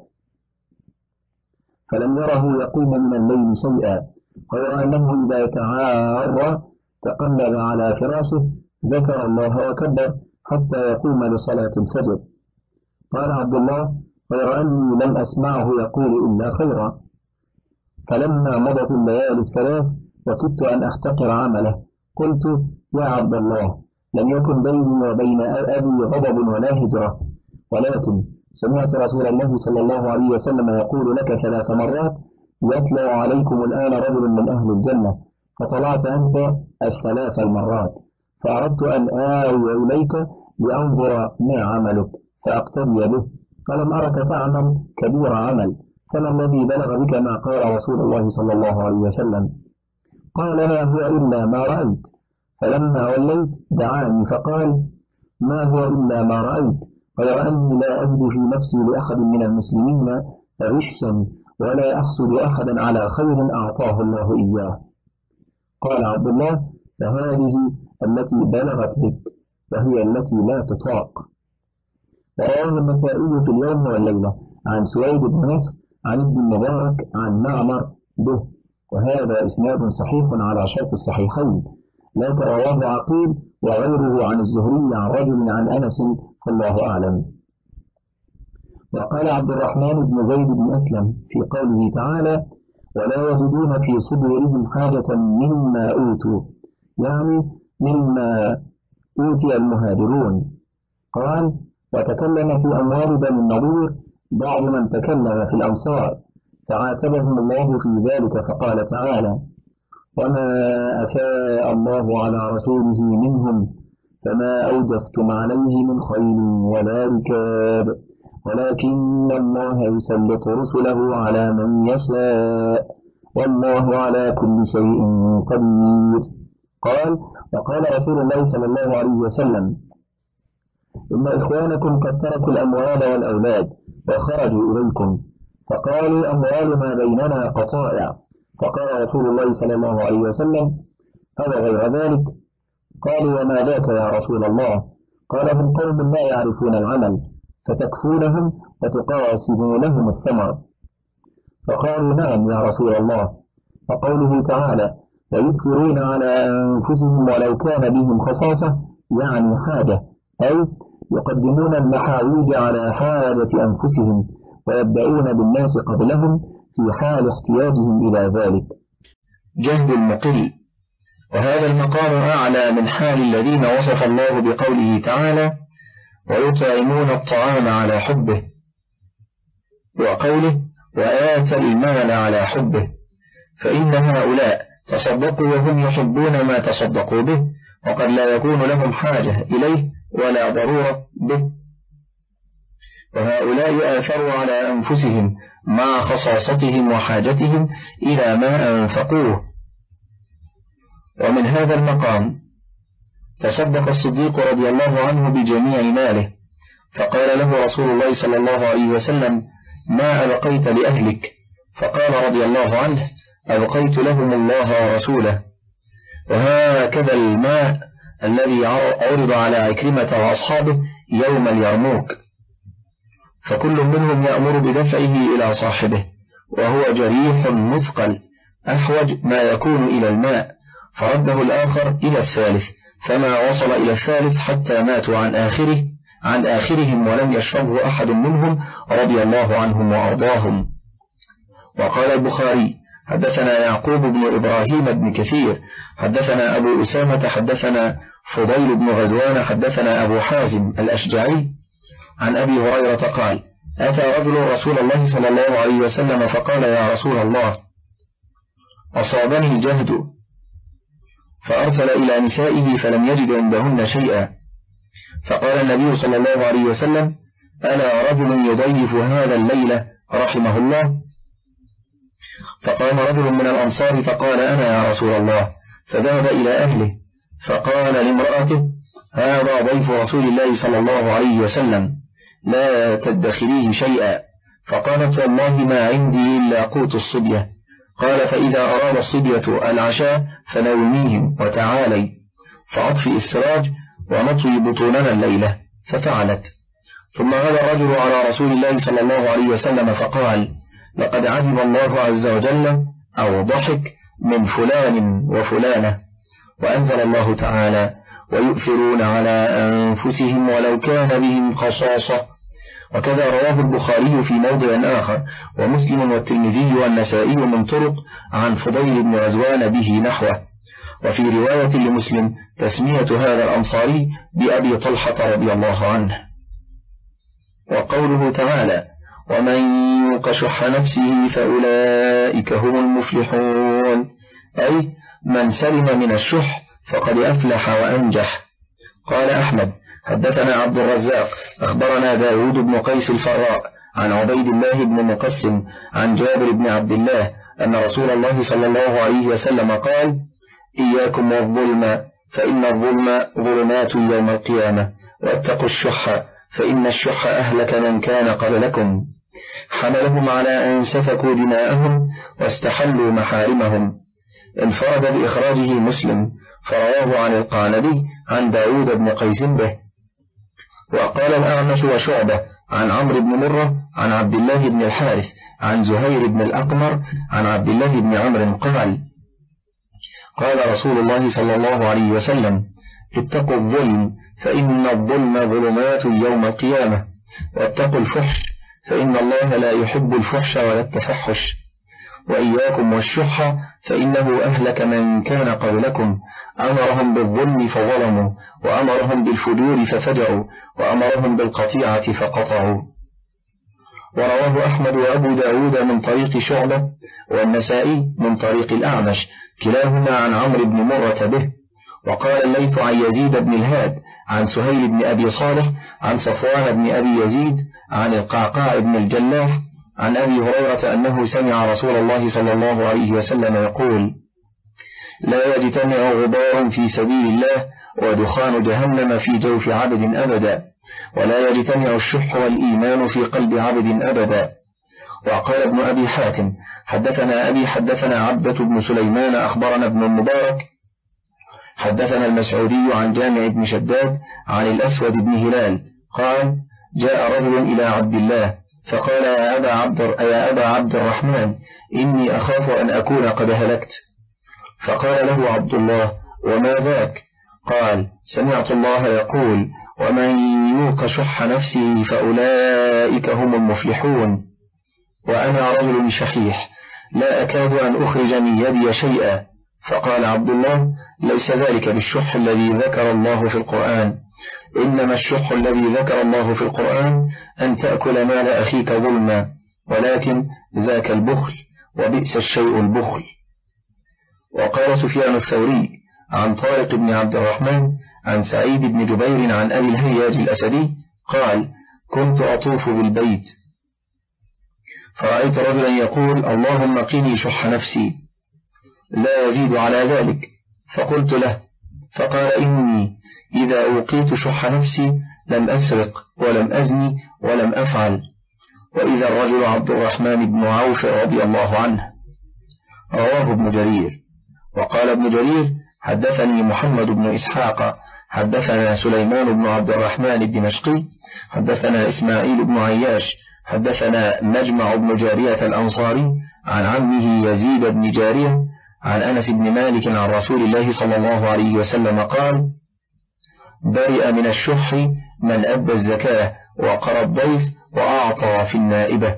فلم يره يقوم من الليل شيئا، غير أنه إذا تعار تقلب على فراشه ذكر الله وكبر حتى يقوم لصلاة الفجر. قال عبد الله: غير أني لم أسمعه يقول إلا خيرا. فلما مضت الليالي الثلاث وكدت أن أحتقر عمله قلت: يا عبد الله، لم يكن بيني وبين أبي غضب ولا هجرة، ولكن سمعت رسول الله صلى الله عليه وسلم يقول لك ثلاث مرات: يتلو عليكم الآن رجل من أهل الجنة، فطلعت أنت الثلاث المرات، فأردت أن آوي إليك لأنظر ما عملك فأقتدي به، فلم أرك تعمل كبير عمل، فما الذي بلغ بك ما قال رسول الله صلى الله عليه وسلم؟ قال: ما هو إلا ما رأيت. فلما وليت دعاني فقال: ما هو إلا ما رأيت، غير أني لا أجد في نفسي لأحد من المسلمين غشا ولا أحسد أحدا على خير أعطاه الله إياه. قال عبد الله: فهذه التي بلغت بك، وهي التي لا تطاق. رواه النسائي في اليوم والليلة عن سويد بن نصر عن ابن المبارك عن معمر به، وهذا إسناد صحيح على شرط الصحيحين، لكن رواه عقيل وغيره عن الزهري عن رجل عن أنس، فالله أعلم. وقال عبد الرحمن بن زيد بن أسلم في قوله تعالى: ولا يجدون في صدورهم حاجة مما أوتوا، يعني مما أوتي المهاجرون. قال: وتكلم في أموال بني النضير بعض من تكلم في الأنصار، فعاتبهم الله في ذلك فقال تعالى: وما أفاء الله على رسوله منهم فما أوجفتم عليه من خيل ولا ركاب ولكن الله يسلط رسله على من يشاء والله على كل شيء قدير. قال: وقال رسول الله صلى الله عليه وسلم: إن إخوانكم قد تركوا الأموال والأولاد وخرجوا إليكم، فقالوا: أموالنا بيننا قطائع. فقال رسول الله صلى الله عليه وسلم: أو غير ذلك؟ قالوا: وما ذاك يا رسول الله؟ قال: هم قوم لا يعرفون العمل، فتكفونهم وتقاسمونهم الثمر. فقالوا: نعم يا رسول الله. فقوله تعالى: ويؤثرون على أنفسهم ولو كان بهم خصاصة، يعني حاجة، أي يقدمون المحاويج على حاجة أنفسهم ويبدأون بالناس قبلهم في حال احتياجهم إلى ذلك. جهد المقل. وهذا المقام أعلى من حال الذين وصف الله بقوله تعالى: ويطعمون الطعام على حبه، وقوله: وآتى المال على حبه، فإن هؤلاء تصدقوا وهم يحبون ما تصدقوا به، وقد لا يكون لهم حاجة إليه ولا ضرورة به، وهؤلاء آثروا على أنفسهم مع خصاصتهم وحاجتهم إلى ما أنفقوه. ومن هذا المقام تصدق الصديق رضي الله عنه بجميع ماله، فقال له رسول الله صلى الله عليه وسلم: ما أبقيت لأهلك؟ فقال رضي الله عنه: أبقيت لهم الله ورسوله. وهكذا الماء الذي عرض على عكرمة وأصحابه يوم اليرموك، فكل منهم يأمر بدفعه إلى صاحبه، وهو جريح مثقل أحوج ما يكون إلى الماء، فرده الآخر إلى الثالث، فما وصل إلى الثالث حتى ماتوا عن آخره عن آخرهم ولم يشربه أحد منهم رضي الله عنهم وأرضاهم. وقال البخاري: حدثنا يعقوب بن إبراهيم بن كثير حدثنا أبو أسامة حدثنا فضيل بن غزوان حدثنا أبو حازم الأشجعي عن أبي هريرة قال: أتى رجل رسول الله صلى الله عليه وسلم فقال: يا رسول الله، أصابني الجهد، فأرسل إلى نسائه فلم يجد عندهن شيئا، فقال النبي صلى الله عليه وسلم: ألا رجل يضيف هذا الليلة رحمه الله؟ فقام رجل من الأنصار فقال: أنا يا رسول الله، فذهب إلى أهله فقال لامرأته: هذا ضيف رسول الله صلى الله عليه وسلم، لا تدخريه شيئا. فقالت: والله ما عندي إلا قوت الصبية. قال: فإذا أراد الصبية العشاء فنوميهم وتعالي فأطفئ السراج ونطوي بطوننا الليلة. ففعلت. ثم غدا الرجل على رسول الله صلى الله عليه وسلم فقال: لقد عجب الله عز وجل أو ضحك من فلان وفلانة. وأنزل الله تعالى: ويؤثرون على أنفسهم ولو كان بهم خصاصة. وكذا رواه البخاري في موضع آخر ومسلم والترمذي والنسائي من طرق عن فضيل بن غزوان به نحوه. وفي رواية لمسلم تسمية هذا الأنصاري بأبي طلحة رضي الله عنه. وقوله تعالى: ومن يوق شح نفسه فأولئك هم المفلحون، أي من سلم من الشح فقد أفلح وأنجح. قال أحمد: حدثنا عبد الرزاق أخبرنا داود بن قيس الفراء عن عبيد الله بن مقسم عن جابر بن عبد الله أن رسول الله صلى الله عليه وسلم قال: إياكم والظلم فإن الظلم ظلمات يوم القيامة، واتقوا الشح فإن الشح أهلك من كان قبلكم. حملهم على أن سفكوا دماءهم واستحلوا محارمهم. انفرد بإخراجه مسلم، فرواه عن القعنبي عن داود بن قيس به. وقال الأعمش وشعبة عن عمرو بن مرة عن عبد الله بن الحارث عن زهير بن الأقمر عن عبد الله بن عمرو قال: قال رسول الله صلى الله عليه وسلم: اتقوا الظلم فإن الظلم ظلمات يوم القيامة، واتقوا الفحش فإن الله لا يحب الفحش ولا التفحش، وإياكم والشح فإنه أهلك من كان قبلكم، أمرهم بالظلم فظلموا، وأمرهم بالفجور ففجروا، وأمرهم بالقطيعة فقطعوا. ورواه أحمد وأبو داود من طريق شعبة، والنسائي من طريق الأعمش، كلاهما عن عمرو بن مرة به. وقال الليث عن يزيد بن الهاد عن سهيل بن أبي صالح عن صفوان بن أبي يزيد عن القعقاع بن الجلاح عن أبي هريرة أنه سمع رسول الله صلى الله عليه وسلم يقول: لا يجتمع غبار في سبيل الله ودخان جهنم في جوف عبد أبدا، ولا يجتمع الشح والإيمان في قلب عبد أبدا. وقال ابن أبي حاتم: حدثنا أبي حدثنا عبدة بن سليمان أخبرنا ابن المبارك حدثنا المسعودي عن جامع بن شداد عن الأسود بن هلال قال: جاء رجل إلى عبد الله فقال: يا أبا عبد, يا أبا عبد الرحمن، إني أخاف أن أكون قد هلكت. فقال له عبد الله: وما ذاك؟ قال: سمعت الله يقول: ومن يوق شح نفسه فأولئك هم المفلحون. وأنا رجل شحيح لا أكاد أن أخرج من يدي شيئا. فقال عبد الله: ليس ذلك بالشح الذي ذكر الله في القرآن، إنما الشح الذي ذكر الله في القرآن أن تأكل مال أخيك ظلما، ولكن ذاك البخل، وبئس الشيء البخل. وقال سفيان الثوري عن طارق بن عبد الرحمن عن سعيد بن جبير عن أبي الهياج الأسدي قال: كنت أطوف بالبيت فرأيت رجلا يقول: اللهم قني شح نفسي، لا يزيد على ذلك. فقلت له، فقال: إني إذا أوقيت شح نفسي لم أسرق ولم أزني ولم أفعل. وإذا الرجل عبد الرحمن بن عوف رضي الله عنه. رواه ابن جرير. وقال ابن جرير: حدثني محمد بن إسحاق حدثنا سليمان بن عبد الرحمن الدمشقي حدثنا إسماعيل بن عياش حدثنا مجمع بن جارية الأنصاري عن عمه يزيد بن جارية عن أنس بن مالك عن رسول الله صلى الله عليه وسلم قال: برئ من الشح من أدى الزكاة وقرى الضيف وأعطى في النائبة.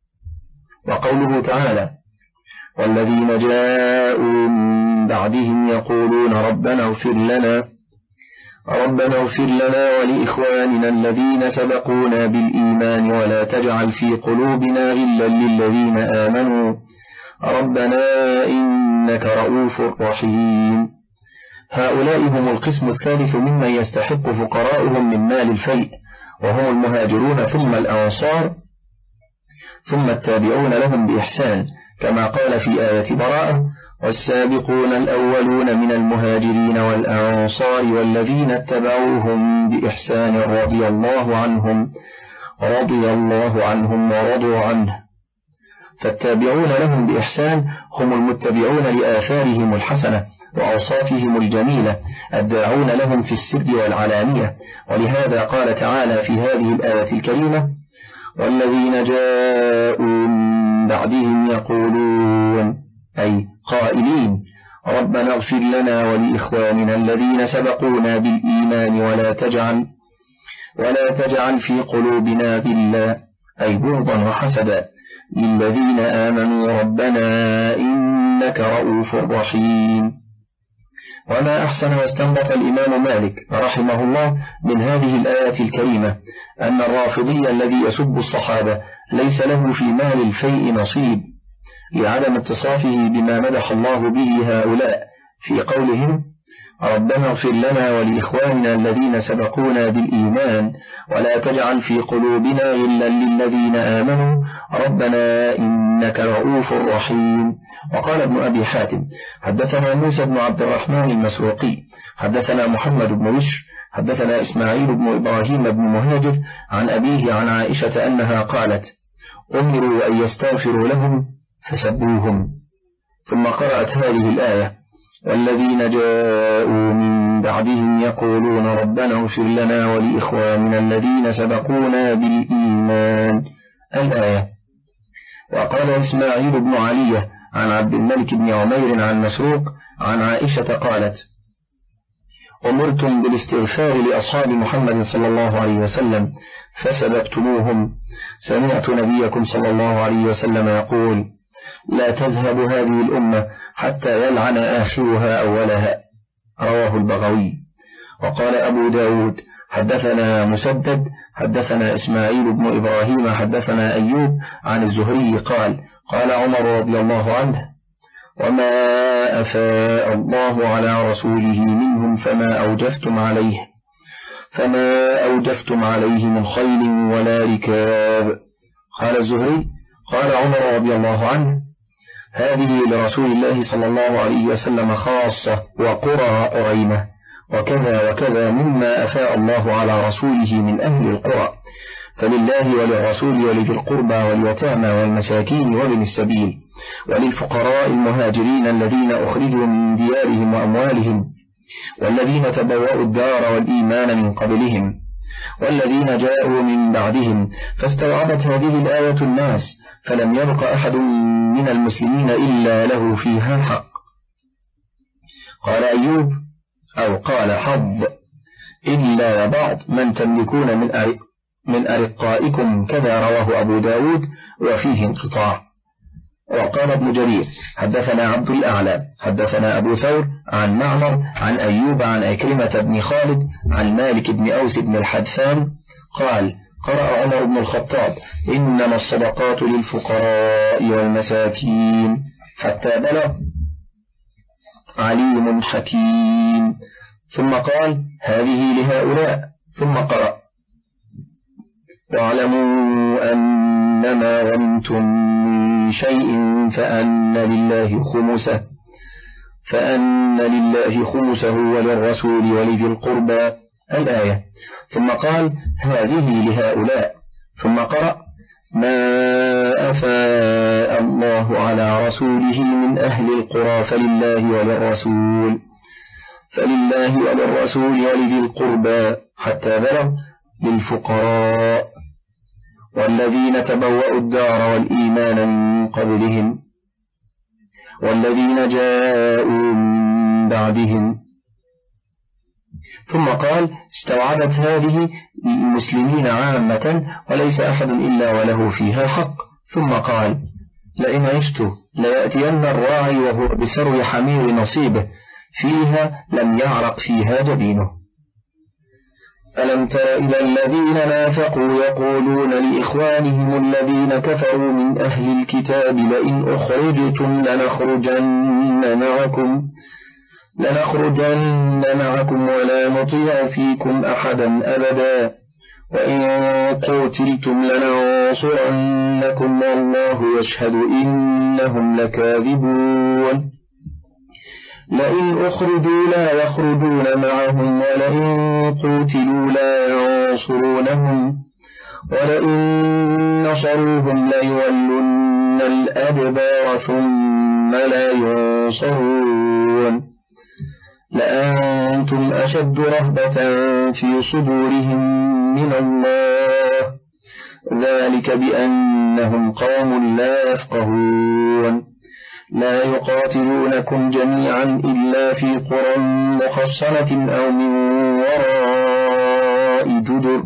وقوله تعالى: والذين جاءوا من بعدهم يقولون ربنا اغفر لنا ربنا اغفر لنا ولإخواننا الذين سبقونا بالإيمان ولا تجعل في قلوبنا غلا للذين آمنوا ربنا إنك رؤوف رحيم. هؤلاء هم القسم الثالث ممن يستحق فقراؤهم من مال الفيء، وهم المهاجرون ثم الأنصار ثم التابعون لهم بإحسان، كما قال في آية براءة: والسابقون الأولون من المهاجرين والأنصار والذين اتبعوهم بإحسان رضي الله عنهم رضي الله عنهم ورضوا عنه. فالتابعون لهم بإحسان هم المتبعون لآثارهم الحسنة وأوصافهم الجميلة الداعون لهم في السر والعلانية. ولهذا قال تعالى في هذه الآية الكريمة: والذين جاءوا من بعدهم يقولون، أي قائلين: ربنا اغفر لنا ولإخواننا الذين سبقونا بالإيمان ولا تجعل ولا تجعل في قلوبنا غلا، أي بغضا وحسدا للذين آمنوا ربنا إنك رؤوف رحيم. وما أحسن واستنبط الإمام مالك رحمه الله من هذه الآية الكريمة أن الرافضي الذي يسب الصحابة ليس له في مال الفيء نصيب، لعدم اتصافه بما مدح الله به هؤلاء في قولهم: ربنا اغفر لنا ولإخواننا الذين سبقونا بالإيمان ولا تجعل في قلوبنا غلا للذين آمنوا ربنا إنك رؤوف رحيم. وقال ابن أبي حاتم: حدثنا موسى بن عبد الرحمن المسروقي حدثنا محمد بن بشر حدثنا إسماعيل بن إبراهيم بن مهاجر عن أبيه عن عائشة أنها قالت: أمروا أن يستغفروا لهم فسبوهم. ثم قرأت هذه الآية: والذين جاءوا من بعدهم يقولون ربنا اغفر لنا ولإخواننا الذين سبقونا بالإيمان، الآية. وقال إسماعيل بن علي عن عبد الملك بن عمير عن مسروق عن عائشة قالت: أمرتم بالاستغفار لأصحاب محمد صلى الله عليه وسلم فسببتموهم. سمعت نبيكم صلى الله عليه وسلم يقول: لا تذهب هذه الأمة حتى يلعن آخرها أولها، رواه البغوي. وقال أبو داود: حدثنا مسدد حدثنا إسماعيل بن إبراهيم حدثنا أيوب عن الزهري قال: قال عمر رضي الله عنه: وما أفاء الله على رسوله منهم فما أوجفتم عليه فما أوجفتم عليه من خيل ولا ركاب. قال الزهري: قال عمر رضي الله عنه: هذه لرسول الله صلى الله عليه وسلم خاصة وقرى قريمة، وكذا وكذا مما أفاء الله على رسوله من أهل القرى، فلله وللرسول ولذي القربى واليتامى والمساكين وابن السبيل وللفقراء المهاجرين الذين أخرجوا من ديارهم وأموالهم والذين تبوأوا الدار والإيمان من قبلهم والذين جاءوا من بعدهم. فاستوعبت هذه الآية الناس، فلم يبق أحد من المسلمين إلا له فيها حق. قال أيوب: أو قال حظ: إلا بعض من تملكون من أرق من أرقائكم، كذا رواه أبو داود وفيه انقطاع. وقال ابن جرير: حدثنا عبد الأعلى حدثنا أبو ثور عن معمر عن أيوب عن أكرمة بن خالد عن مالك بن أوس بن الحدثان قال: قرأ عمر بن الخطاب: إنما الصدقات للفقراء والمساكين، حتى بلغ عليم حكيم، ثم قال: هذه لهؤلاء، ثم قرأ: واعلموا أنما غنمتم من شيء فأن لله خمسه فأن لله خمسه وللرسول ولذي القربى، الآية. ثم قال: هذه لهؤلاء، ثم قرأ: ما أفاء الله على رسوله من أهل القرى فلله وللرسول فلله وللرسول ولذي القربى، حتى بلغ للفقراء والذين تبوأوا الدار والإيمان من قبلهم والذين جاءوا من بعدهم. ثم قال: استوعبت هذه المسلمين عامة وليس أحد إلا وله فيها حق. ثم قال: لئن عشت ليأتين الراعي وهو بسرو حمير نصيبه فيها لم يعرق فيها جبينه. ألم تر إلى الذين نافقوا يقولون لإخوانهم الذين كفروا من أهل الكتاب لئن أخرجتم لنخرجن معكم لنخرجن معكم ولا نطيع فيكم أحدا أبدا وإن قتلتم لننصرنكم والله يشهد إنهم لكاذبون. لئن أخرجوا لا يخرجون معهم ولئن قتلوا لا ينصرونهم ولئن نصروهم ليولن الأدبار ثم لا ينصرون. لأنتم أشد رهبة في صدورهم من الله ذلك بأنهم قوم لا يفقهون. لا يقاتلونكم جميعا إلا في قرى محصنة أو من وراء جدر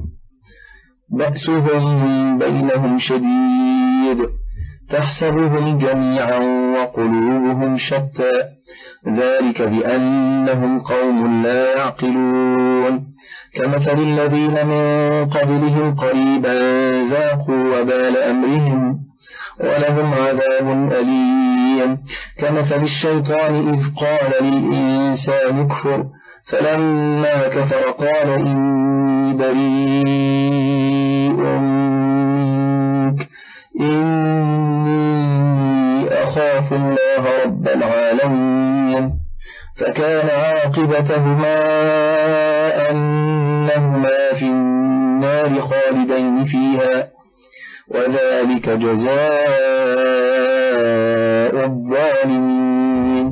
بأسهم بينهم شديد تحسبهم جميعا وقلوبهم شتى ذلك بأنهم قوم لا يعقلون. كمثل الذين من قبلهم قريبا ذاقوا وبال أمرهم ولهم عذاب أليم. كمثل الشيطان إذ قال للإنسان اكفر فلما كفر قال إني بريء منك إني أخاف الله رب العالمين. فكان عاقبتهما أنهما في النار خالدين فيها وذلك جزاء الظالمين.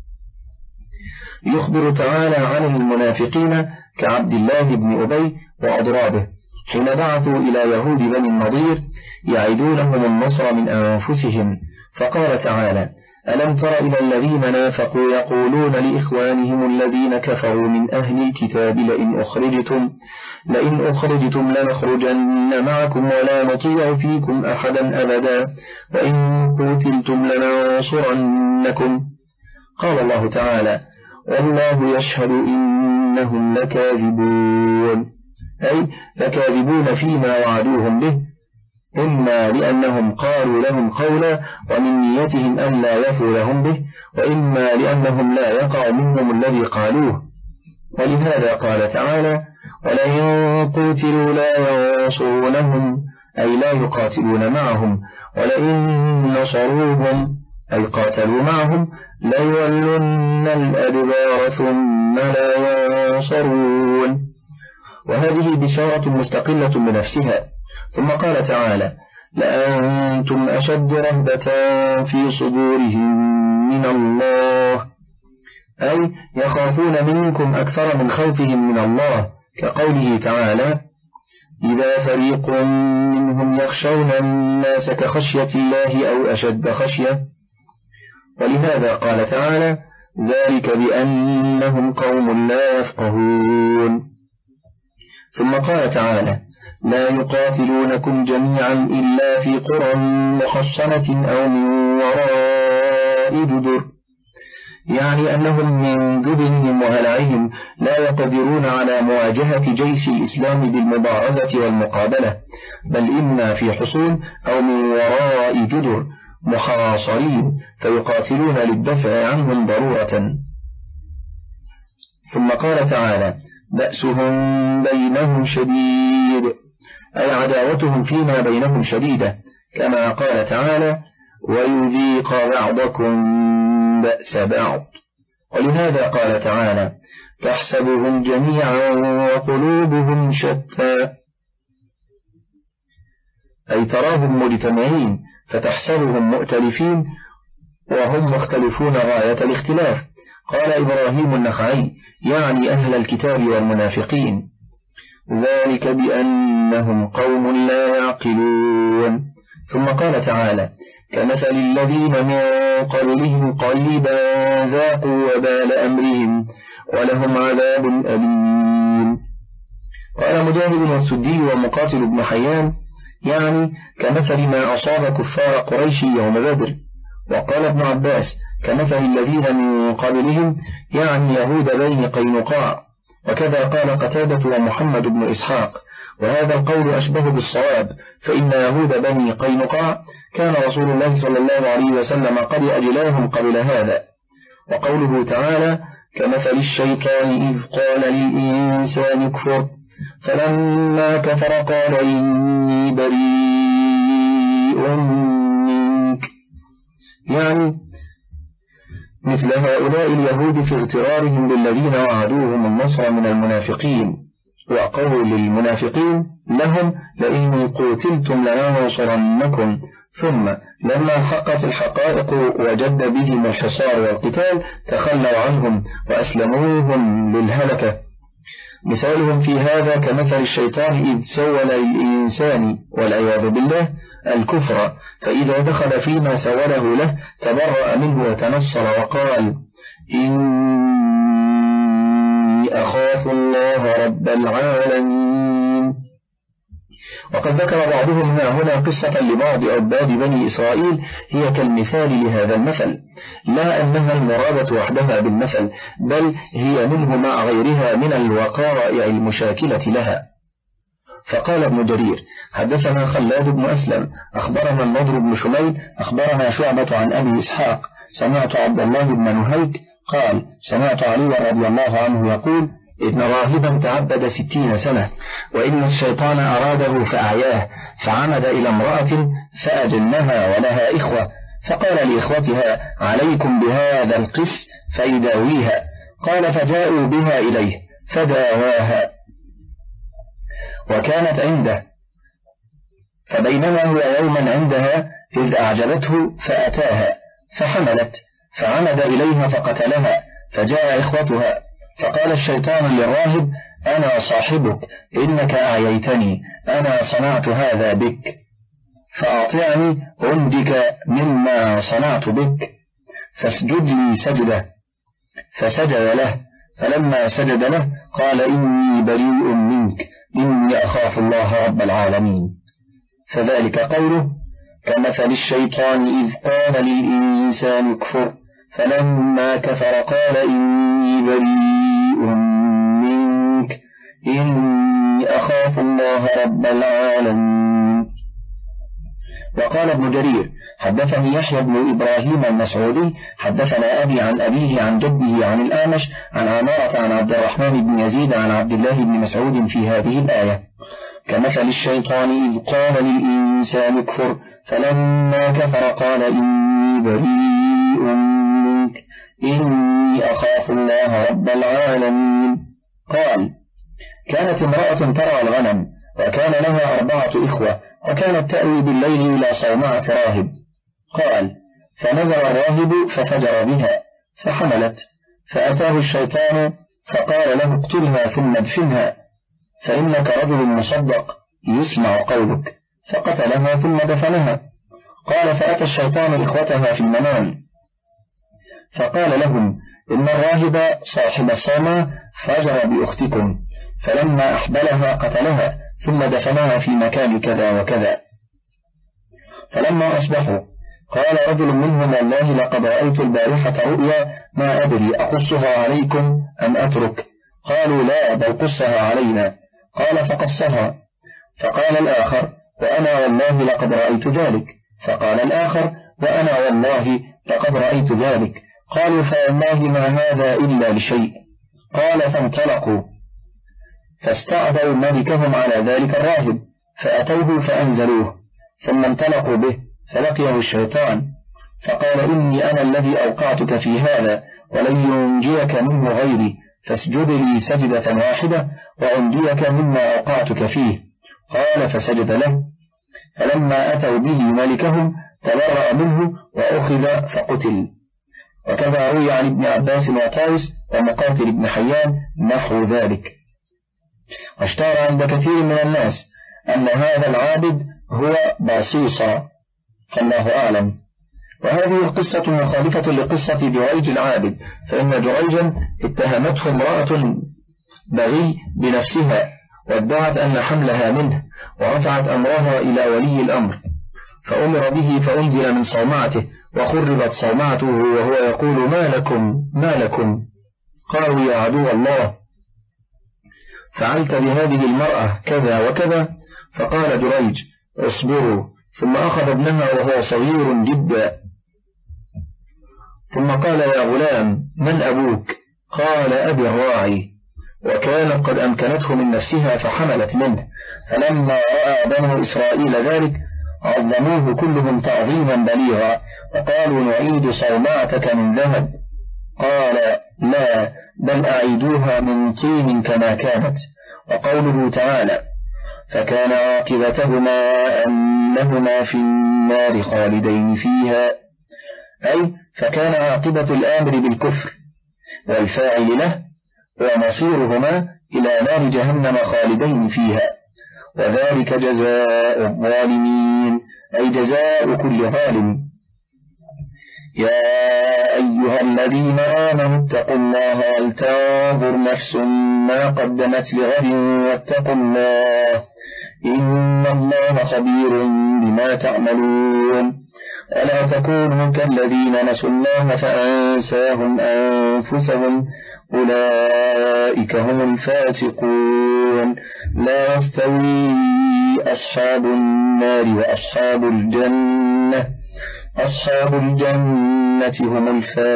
يخبر تعالى عن المنافقين كعبد الله بن أبي وأضرابه حين بعثوا إلى يهود بني النضير يعدونهم النصر من أنفسهم، فقال تعالى: ألم تر إلى الذين نافقوا يقولون لإخوانهم الذين كفروا من أهل الكتاب لئن أخرجتم, لئن أخرجتم لنخرجن معكم ولا نطيع فيكم أحدا أبدا وإن قتلتم لننصرنكم. قال الله تعالى: والله يشهد إنهم لكاذبون، أي لكاذبون فيما وعدوهم به، إما لأنهم قالوا لهم قولا ومن نيتهم أن لا يفوا لهم به، وإما لأنهم لا يقع منهم الذي قالوه. ولهذا قال تعالى: ولئن قتلوا لا ينصرونهم، أي لا يقاتلون معهم، ولئن نصروهم أي قاتلوا معهم ليولن الأدبار ثم لا ينصرون. وهذه بشارة مستقلة بنفسها. ثم قال تعالى: لأنتم أشد رهبة في صدورهم من الله، أي يخافون منكم أكثر من خوفهم من الله، كقوله تعالى: إذا فريق منهم يخشون الناس كخشية الله أو أشد خشية. ولهذا قال تعالى: ذلك بأنهم قوم لا يفقهون. ثم قال تعالى: لا يقاتلونكم جميعا إلا في قرى محصنة أو من وراء جدر، يعني أنهم من جبنهم وهلعهم لا يقدرون على مواجهة جيش الإسلام بالمبارزة والمقابلة، بل إما في حصون أو من وراء جدر محاصرين فيقاتلون للدفع عنهم ضرورة. ثم قال تعالى: بأسهم بينهم شديد، أي عداوتهم فيما بينهم شديدة، كما قال تعالى: ويذيق بعضكم بأس بعض. ولهذا قال تعالى: تحسبهم جميعا وقلوبهم شتى، أي تراهم مجتمعين فتحسبهم مؤتلفين وهم مختلفون غاية الاختلاف. قال إبراهيم النخعي يعني أهل الكتاب والمنافقين: ذلك بأنهم قوم لا يعقلون. ثم قال تعالى: كمثل الذين من قبلهم قريبا ذاقوا وبال أمرهم ولهم عذاب أليم. قال مجاهد والسدي ومقاتل بن حيان يعني كمثل ما أصاب كفار قريش يوم بدر. وقال ابن عباس: كمثل الذين من قبلهم يعني يهود بني قينقاع. وكذا قال قتادة ومحمد بن إسحاق، وهذا القول أشبه بالصواب، فإن يهود بني قينقاع كان رسول الله صلى الله عليه وسلم قد أجلاهم قبل هذا. وقوله تعالى: كمثل الشيطان إذ قال للإنسان اكفر فلما كفر قال إني بريء منك، يعني مثل هؤلاء اليهود في اغترارهم بالذين وعدوهم النصر من المنافقين. وقول للمنافقين لهم: لئن قتلتم لننصرنكم، ثم لما حقت الحقائق وجد بهم الحصار والقتال تخلوا عنهم وأسلموهم للهلكة. مثالهم في هذا كمثل الشيطان إذ سول للإنسان والعياذ بالله الكفر، فإذا دخل فيما سوله له تبرأ منه وتنصر وقال: إني أخاف الله رب العالمين. وقد ذكر بعضهم هنا قصة لبعض عباد بني إسرائيل هي كالمثال لهذا المثل، لا أنها المرادة وحدها بالمثل، بل هي منه مع غيرها من الوقائع المشاكلة لها. فقال ابن جرير: حدثنا خلاد بن أسلم أخبرنا النضر بن شميل أخبرنا شعبة عن أبي إسحاق سمعت عبد الله بن نهيك قال: سمعت علي رضي الله عنه يقول: إن راهبا تعبد ستين سنة، وإن الشيطان أراده فأعياه، فعمد إلى امرأة فأجنها ولها إخوة، فقال لإخوتها: عليكم بهذا القس فيداويها. قال: فجاءوا بها إليه فداواها، وكانت عنده، فبينما هو يوما عندها إذ أعجبته فأتاها فحملت، فعمد إليها فقتلها، فجاء إخوتها، فقال الشيطان للراهب: أنا صاحبك، إنك أعييتني، أنا صنعت هذا بك، فأطعني عندك مما صنعت بك، فاسجد لي سجدة. فسجد له، فلما سجد له قال: إني بريء منك، إني أخاف الله رب العالمين. فذلك قوله: كمثل الشيطان إذ قال للإنسان اكفر، فلما كفر قال: إني بريء منك، إني أخاف الله رب العالمين. وقال ابن جرير: حدثني يحيى بن إبراهيم المسعودي حدثنا أبي عن أبيه عن جده عن الأعمش عن عمارة عن عبد الرحمن بن يزيد عن عبد الله بن مسعود في هذه الآية: كمثل الشيطان إذ قال للإنسان اكفر، فلما كفر قال: إني بريء منك، إني أخاف الله رب العالمين. قال: كانت امرأة ترعى الغنم، وكان لها أربعة إخوة، وكانت تأوي بالليل إلى صومعة راهب. قال: فنزل الراهب ففجر بها فحملت، فأتاه الشيطان فقال له: اقتلها ثم ادفنها، فإنك رجل مصدق يسمع قولك، فقتلها ثم دفنها. قال: فأتى الشيطان إخوتها في المنام فقال لهم: إن الراهب صاحب الصومعة فجر بأختكم، فلما أحبلها قتلها ثم دفنها في مكان كذا وكذا. فلما أصبحوا قال رجل منهم: والله لقد رأيت البارحة رؤيا ما أدري أقصها عليكم أم أترك؟ قالوا: لا، بل قصها علينا. قال: فقصها. فقال الآخر: وأنا والله لقد رأيت ذلك. فقال الآخر: وأنا والله لقد رأيت ذلك. قالوا: فوالله ما هذا إلا لشيء. قال: فانطلقوا فاستعدوا ملكهم على ذلك الراهب، فأتوه فأنزلوه، ثم انطلقوا به، فلقيه الشيطان فقال: إني أنا الذي أوقعتك في هذا، ولن ينجيك منه غيري، فاسجد لي سجدة واحدة وأنجيك مما أوقعتك فيه. قال: فسجد له. فلما أتوا به ملكهم تبرأ منه وأخذ فقتل. وكذا روي عن ابن عباس وطاوس ومقاتل بن حيان نحو ذلك. واشتهر عند كثير من الناس أن هذا العابد هو باصيصا، فالله أعلم. وهذه القصة مخالفة لقصة جريج العابد، فإن جريجا اتهمته امرأة بغي بنفسها، وادعت أن حملها منه، ورفعت أمرها إلى ولي الأمر، فأمر به فأنزل من صومعته، وخربت صومعته وهو يقول: ما لكم ما لكم؟ قالوا: يا عدو الله، فعلت بهذه المرأة كذا وكذا. فقال جريج: اصبروا. ثم أخذ ابنها وهو صغير جدا، ثم قال: يا غلام، من أبوك؟ قال: أبي الراعي. وكانت قد أمكنته من نفسها فحملت منه. فلما رأى بنو إسرائيل ذلك عظموه كلهم تعظيما بليغا، وقالوا: نعيد صومعتك من ذهب. قال: لا، بل أعيدوها من طين كما كانت. وقوله تعالى: فكان عاقبتهما أنهما في النار خالدين فيها، أي فكان عاقبة الآمر بالكفر والفاعل له ومصيرهما إلى نار جهنم خالدين فيها، وذلك جزاء الظالمين، أي جزاء كل ظالم. يا أيها الذين آمنوا اتقوا الله ولتنظر نفس ما قدمت لغد واتقوا الله، إن الله خبير بما تعملون. ولا تكونوا كالذين نسوا الله فأنساهم أنفسهم، أولئك هم الفاسقون. لا يستوي أصحاب النار وأصحاب الجنة، أصحاب الجنة هم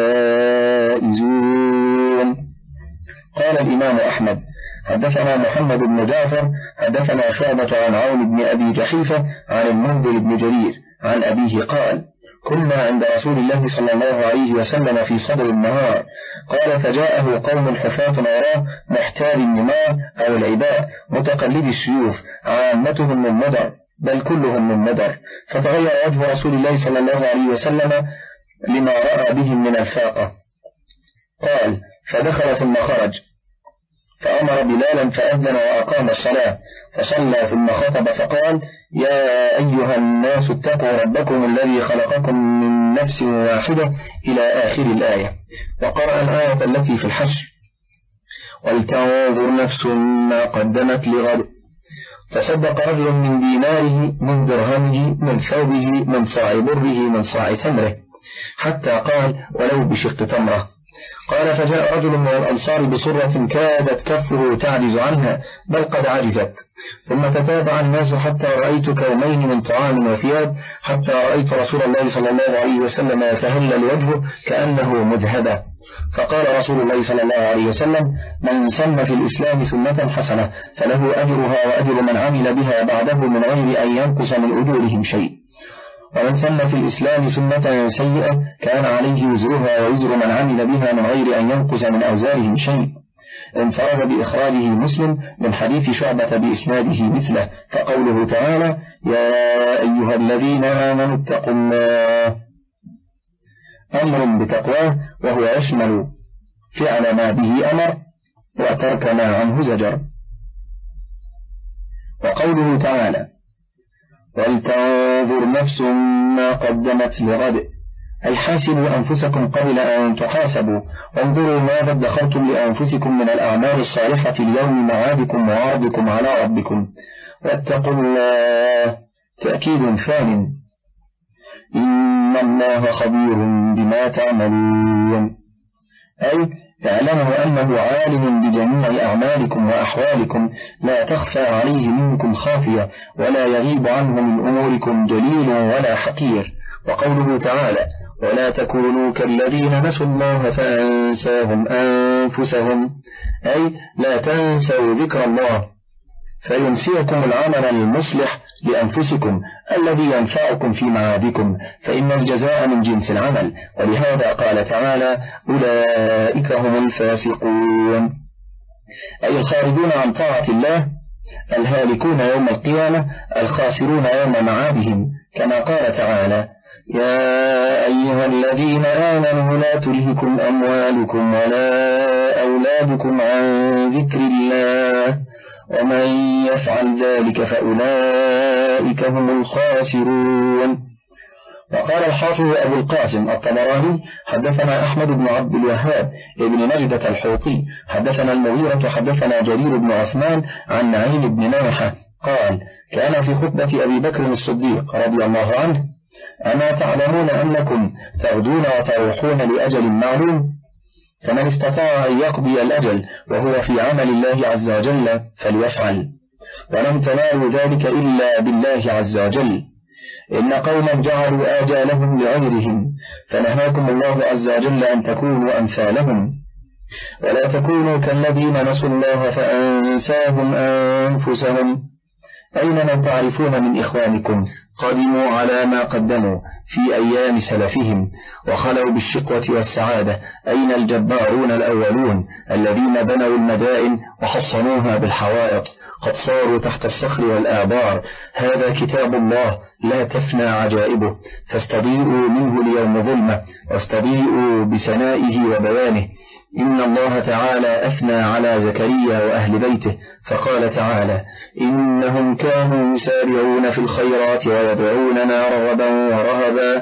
الفائزون. قال الإمام أحمد: حدثنا محمد بن جعفر حدثنا شعبة عن عون بن أبي جحيفة عن المنذر بن جرير عن أبيه قال: كنا عند رسول الله صلى الله عليه وسلم في صدر النهار. قال: فجاءه قوم حفاة عراة محتال النمار أو العباء متقلد السيوف، عامتهم من مضر، بل كلهم من ندر. فتغير وجه رسول الله صلى الله عليه وسلم لما رأى بهم من الفاقة. قال: فدخل ثم خرج فأمر بلالا فأذن وأقام الصلاة، فصلى ثم خطب فقال: يا أيها الناس اتقوا ربكم الذي خلقكم من نفس واحدة إلى آخر الآية. وقرأ الآية التي في الحشر: ولتنظر نفس ما قدمت لغد. تصدق رجل من ديناره، من درهمه، من ثوبه، من صاع بره، من صاع تمره، حتى قال: ولو بشق تمرة. قال: فجاء رجل من الأنصار بصرة كادت كفه تعجز عنها، بل قد عجزت. ثم تتابع الناس حتى رأيت كومين من طعام وثياب، حتى رأيت رسول الله صلى الله عليه وسلم يتهلل وجهه كأنه مذهبة. فقال رسول الله صلى الله عليه وسلم: من سن في الإسلام سنة حسنة فله أجرها وأجر من عمل بها بعده من غير أن ينقص من أجورهم شيء، ومن سن في الإسلام سنة سيئة كان عليه وزرها ووزر من عمل بها من غير أن ينقص من أوزارهم شيء. انفرد بإخراجه مسلم من حديث شعبة بإسناده مثله. فقوله تعالى: يا أيها الذين آمنوا اتقوا الله، أمر بتقواه، وهو يشمل فعل ما به أمر وترك ما عنه زجر. وقوله تعالى: ولتنظر نفس ما قدمت لغد، أي حاسبوا أنفسكم قبل أن تحاسبوا، وانظروا ماذا ادخرتم لأنفسكم من الأعمال الصالحة اليوم معادكم وعرضكم على ربكم، واتقوا الله تأكيد ثان، إن الله خبير بما تعملون، أي اعلموا أنه عالم بجميع أعمالكم وأحوالكم، لا تخفى عليه منكم خافية، ولا يغيب عنه من أموركم جليل ولا حقير. وقوله تعالى: ولا تكونوا كالذين نسوا الله فأنساهم أنفسهم، أي لا تنسوا ذكر الله فينسيكم العمل المصلح لأنفسكم الذي ينفعكم في معادكم، فإن الجزاء من جنس العمل. ولهذا قال تعالى: أولئك هم الفاسقون، أي الخارجون عن طاعة الله، الهالكون يوم القيامة، الخاسرون يوم معادهم، كما قال تعالى: يا أيها الذين آمنوا لا تلهكم أموالكم ولا أولادكم عن ذكر الله ومن يفعل ذلك فأولئك هم الخاسرون. وقال الحافظ أبو القاسم الطبراني: حدثنا أحمد بن عبد الوهاب ابن نجدة الحوطي حدثنا المغيرة حدثنا جرير بن عثمان عن نعيم بن ناحة قال: كان في خطبة أبي بكر الصديق رضي الله عنه: أما تعلمون أنكم تغدون وتروحون لأجل معلوم، فمن استطاع أن يقضي الأجل وهو في عمل الله عز وجل فليفعل، ولم تنالوا ذلك إلا بالله عز وجل. إن قوما جعلوا آجالهم لغيرهم، فنهاكم الله عز وجل أن تكونوا أمثالهم، ولا تكونوا كالذين نسوا الله فأنساهم أنفسهم. أين من تعرفون من إخوانكم قدموا على ما قدموا في أيام سلفهم وخلوا بالشقوة والسعادة؟ أين الجبارون الأولون الذين بنوا المدائن وحصنوها بالحوائط؟ قد صاروا تحت الصخر والآبار. هذا كتاب الله لا تفنى عجائبه، فاستضيئوا منه ليوم ظلمة، واستضيئوا بسنائه وبيانه. إن الله تعالى أثنى على زكريا وأهل بيته فقال تعالى: إنهم كانوا يسارعون في الخيرات ويدعوننا رغبا ورهبا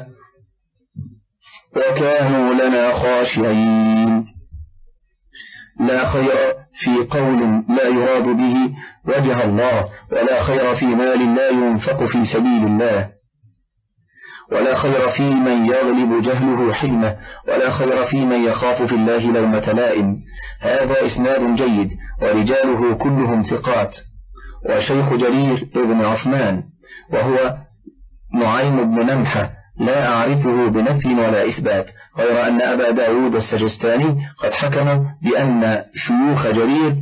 وكانوا لنا خاشعين. لا خير في قول لا يراد به وجه الله، ولا خير في مال لا ينفق في سبيل الله، ولا خير في من يغلب جهله حلمه، ولا خير في من يخاف في الله لومة لائم. هذا إسناد جيد ورجاله كلهم ثقات. وشيخ جرير ابن عثمان وهو نعيم بن نمحة لا أعرفه بنفي ولا إثبات، غير أن أبا داود السجستاني قد حكم بأن شيوخ جرير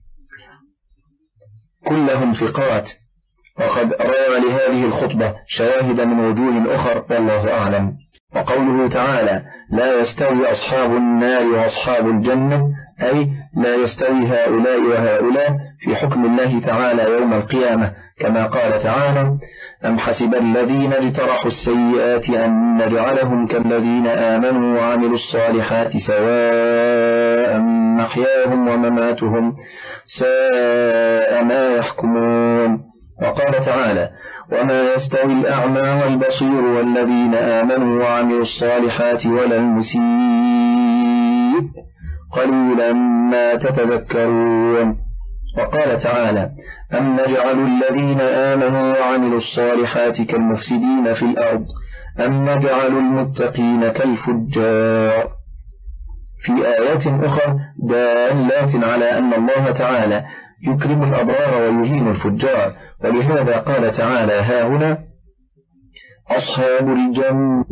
كلهم ثقات، وقد روى لهذه الخطبة شواهد من وجوه أخر والله أعلم. وقوله تعالى: لا يستوي أصحاب النار وأصحاب الجنة، أي لا يستوي هؤلاء وهؤلاء في حكم الله تعالى يوم القيامة، كما قال تعالى: أم حسب الذين اجترحوا السيئات أن نجعلهم كالذين آمنوا وعملوا الصالحات سواء محياهم ومماتهم ساء ما يحكمون. وقال تعالى: وما يستوي الأعمى والبصير والذين آمنوا وعملوا الصالحات ولا المسيء قليلا ما تتذكرون. وقال تعالى: أم نجعل الذين آمنوا وعملوا الصالحات كالمفسدين في الأرض أم نجعل المتقين كالفجار، في آيات أخرى دالات على أن الله تعالى يكرم الأبرار ويهين الفجار، ولهذا قال تعالى هاهنا: أصحاب الجنة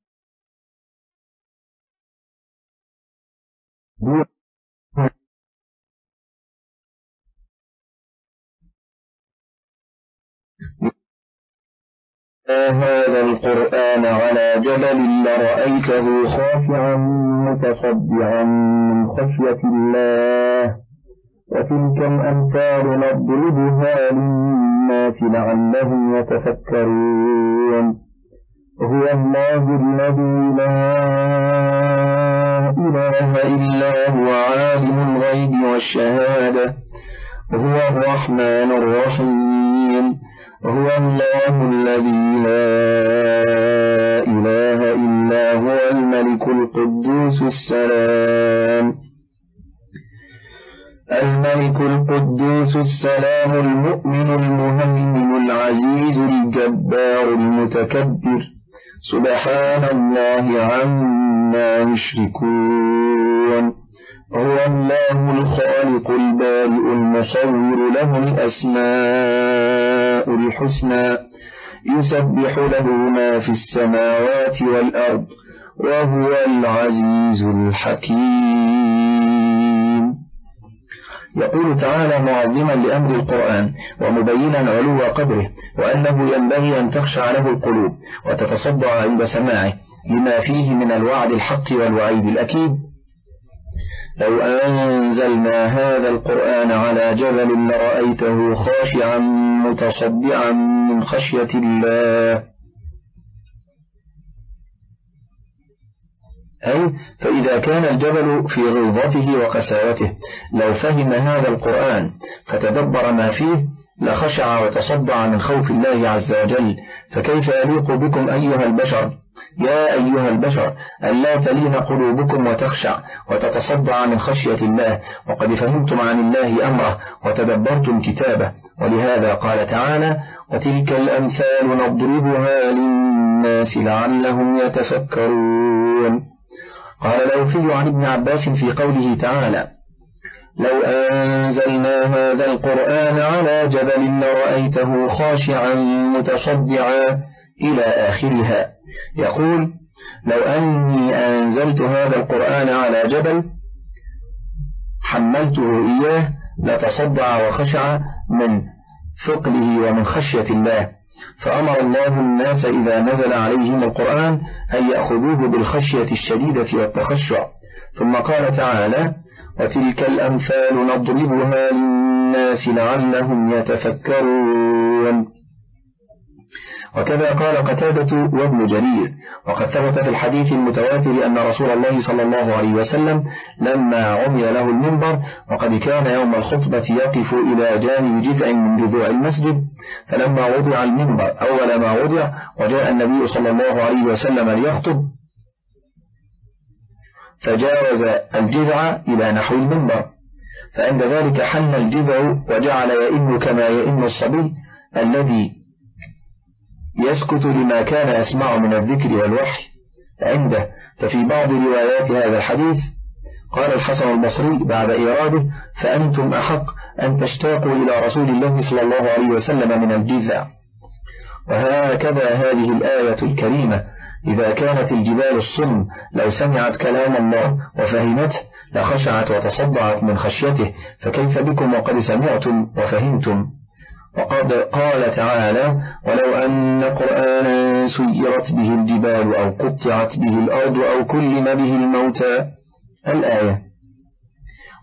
هذا القرآن على جبل لرأيته خاشعا متصدعا من خشية الله وتلك الأمثال نضربها للناس لعلهم يتفكرون. هو الله الذي لا إله إلا هو عالم الغيب والشهادة هو الرحمن الرحيم. هو الله الذي لا إله إلا هو الملك القدوس السلام الملك القدوس السلام المؤمن المهيمن العزيز الجبار المتكبر سبحان الله عما يشركون. هو الله الخالق البارئ المصور له الأسماء الحسنى يسبح له ما في السماوات والأرض وهو العزيز الحكيم. يقول تعالى معظما لأمر القرآن ومبينا علو قدره وأنه ينبغي أن تخشع له القلوب وتتصدع عند سماعه لما فيه من الوعد الحق والوعيد الأكيد. لو أنزلنا هذا القرآن على جبل لرأيته خاشعا متصدعا من خشية الله، أي فإذا كان الجبل في غلظته وقساوته لو فهم هذا القرآن فتدبر ما فيه لخشع وتصدع من خوف الله عز وجل. فكيف يليق بكم أيها البشر يا أيها البشر ألا تلين قلوبكم وتخشع وتتصدع من خشية الله وقد فهمتم عن الله أمره وتدبرتم كتابه. ولهذا قال تعالى: وتلك الأمثال نضربها للناس لعلهم يتفكرون. قال الأوفي عن ابن عباس في قوله تعالى: لو أنزلنا هذا القرآن على جبل لرأيته خاشعا متصدعا إلى آخرها. يقول: لو أني أنزلت هذا القرآن على جبل حملته إياه لتصدع وخشع من ثقله ومن خشية الله. فأمر الله الناس إذا نزل عليهم القرآن أن يأخذوه بالخشية الشديدة والتخشع. ثم قال تعالى: وتلك الأمثال نضربها للناس لعلهم يتفكرون. وكذا قال قتادة وابن جرير. وقد ثبت في الحديث المتواتر أن رسول الله صلى الله عليه وسلم لما عمي له المنبر وقد كان يوم الخطبة يقف إلى جانب جذع من جذوع المسجد، فلما وضع المنبر أول ما وضع وجاء النبي صلى الله عليه وسلم ليخطب فجاوز الجذع إلى نحو المنبر، فعند ذلك حن الجذع وجعل يئن كما يئن الصبي الذي يسكت لما كان يسمع من الذكر والوحي عنده. ففي بعض روايات هذا الحديث قال الحسن البصري بعد إيراده: فأنتم أحق أن تشتاقوا إلى رسول الله صلى الله عليه وسلم من الجذع. وهكذا هذه الآية الكريمة إذا كانت الجبال الصم لو سمعت كلام الله وفهمته لخشعت وتصدعت من خشيته، فكيف بكم وقد سمعتم وفهمتم؟ وقد قال تعالى: ولو أن قرآنا سيرت به الجبال أو قطعت به الأرض أو كلم به الموتى الآية.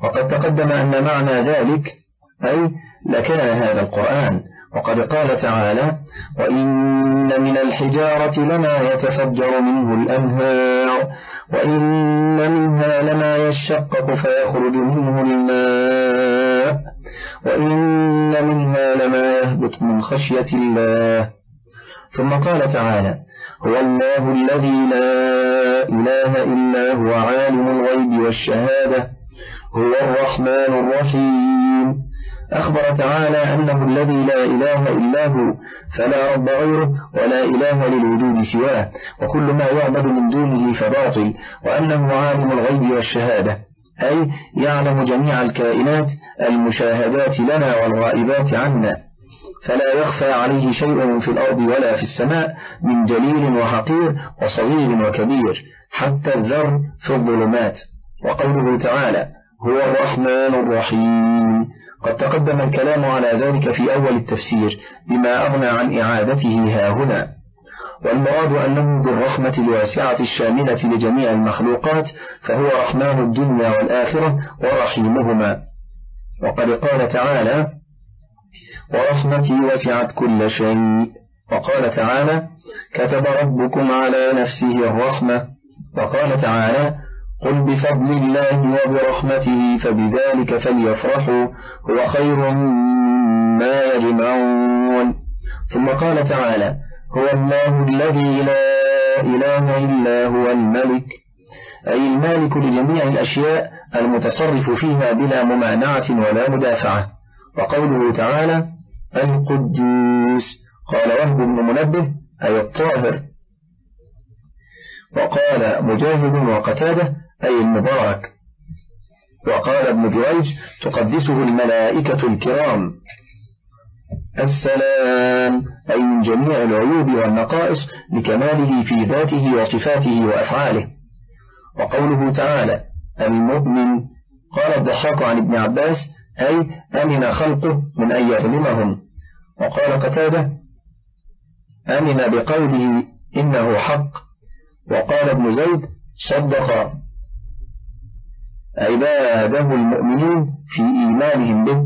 وقد تقدم أن معنى ذلك أي لكان هذا القرآن. وقد قال تعالى: وإن من الحجارة لما يتفجر منه الأنهار وإن منها لما يشقق فيخرج منه الماء وإن منها لما يهبط من خشية الله. ثم قال تعالى: هو الله الذي لا إله إلا هو عالم الغيب والشهادة هو الرحمن الرحيم. أخبر تعالى أنه الذي لا إله إلا هو، فلا رب غيره ولا إله للوجود سواه، وكل ما يعبد من دونه فباطل، وأنه عالم الغيب والشهادة أي يعلم جميع الكائنات المشاهدات لنا والغائبات عنا، فلا يخفى عليه شيء في الأرض ولا في السماء من جليل وحقير وصغير وكبير حتى الذر في الظلمات. وقوله تعالى: هو الرحمن الرحيم، قد تقدم الكلام على ذلك في أول التفسير بما أغنى عن إعادته هاهنا. والمراد أنه ذو الرحمة الواسعة الشاملة لجميع المخلوقات، فهو رحمن الدنيا والآخرة ورحيمهما. وقد قال تعالى: ورحمتي وسعت كل شيء. وقال تعالى: كتب ربكم على نفسه الرحمة. وقال تعالى: قل بفضل الله وبرحمته فبذلك فليفرحوا هو خير مما يجمعون. ثم قال تعالى: هو الله الذي لا إله إلا هو الملك، أي المالك لجميع الأشياء المتصرف فيها بلا ممانعة ولا مدافعة. وقوله تعالى: القدوس، قال وهب بن منبه أي الطاهر. وقال مجاهد وقتادة أي المبارك. وقال ابن جريج: تقدسه الملائكة الكرام. السلام أي من جميع العيوب والنقائص لكماله في ذاته وصفاته وأفعاله. وقوله تعالى: المؤمن، قال الضحاك عن ابن عباس أي أمن خلقه من أن يظلمهم. وقال قتادة: أمن بقوله إنه حق. وقال ابن زيد: صدق عباده المؤمنين في إيمانهم به.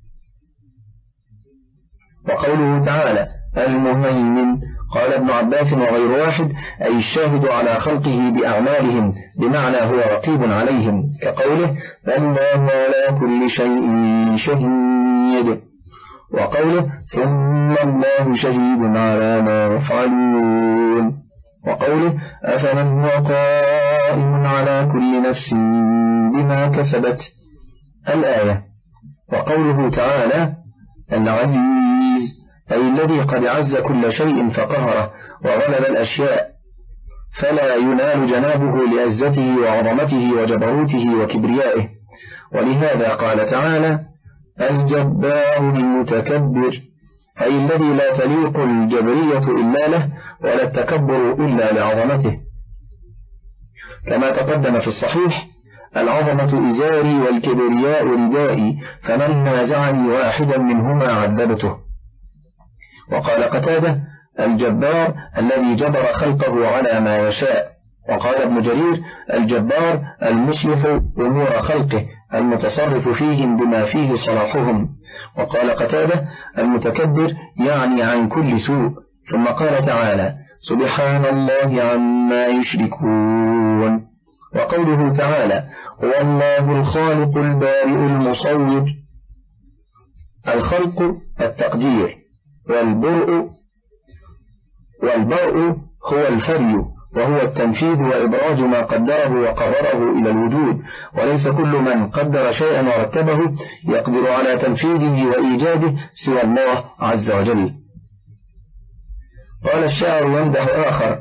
وقوله تعالى: المهيمن، قال ابن عباس وغير واحد أي الشاهد على خلقه بأعمالهم، بمعنى هو رقيب عليهم، كقوله: الله على كل شيء شهيد. وقوله: ثم الله شهيد على ما يفعلون. وقوله: أفمن هو قائم على كل نفس بما كسبت، الآية. وقوله تعالى: العزيز أي الذي قد عز كل شيء فقهره وغلب الأشياء، فلا ينال جنابه لعزته وعظمته وجبروته وكبريائه. ولهذا قال تعالى: الجبار المتكبر، أي الذي لا تليق الجبرية إلا له ولا التكبر إلا لعظمته. كما تقدم في الصحيح: العظمة إزاري والكبرياء ردائي، فمن نازعني واحدا منهما عذبته. وقال قتادة: الجبار الذي جبر خلقه على ما يشاء. وقال ابن جرير: الجبار المصلح أمور خلقه المتصرف فيهم بما فيه صلاحهم. وقال قتادة: المتكبر يعني عن كل سوء. ثم قال تعالى: سبحان الله عما يشركون. وقوله تعالى: هو الله الخالق البارئ المصور. الخلق التقدير، والبرء والبرء هو الفري، وهو التنفيذ وإبراز ما قدره وقرره إلى الوجود، وليس كل من قدر شيئا ورتبه يقدر على تنفيذه وإيجاده سوى الله عز وجل. قال الشاعر يمدح آخر: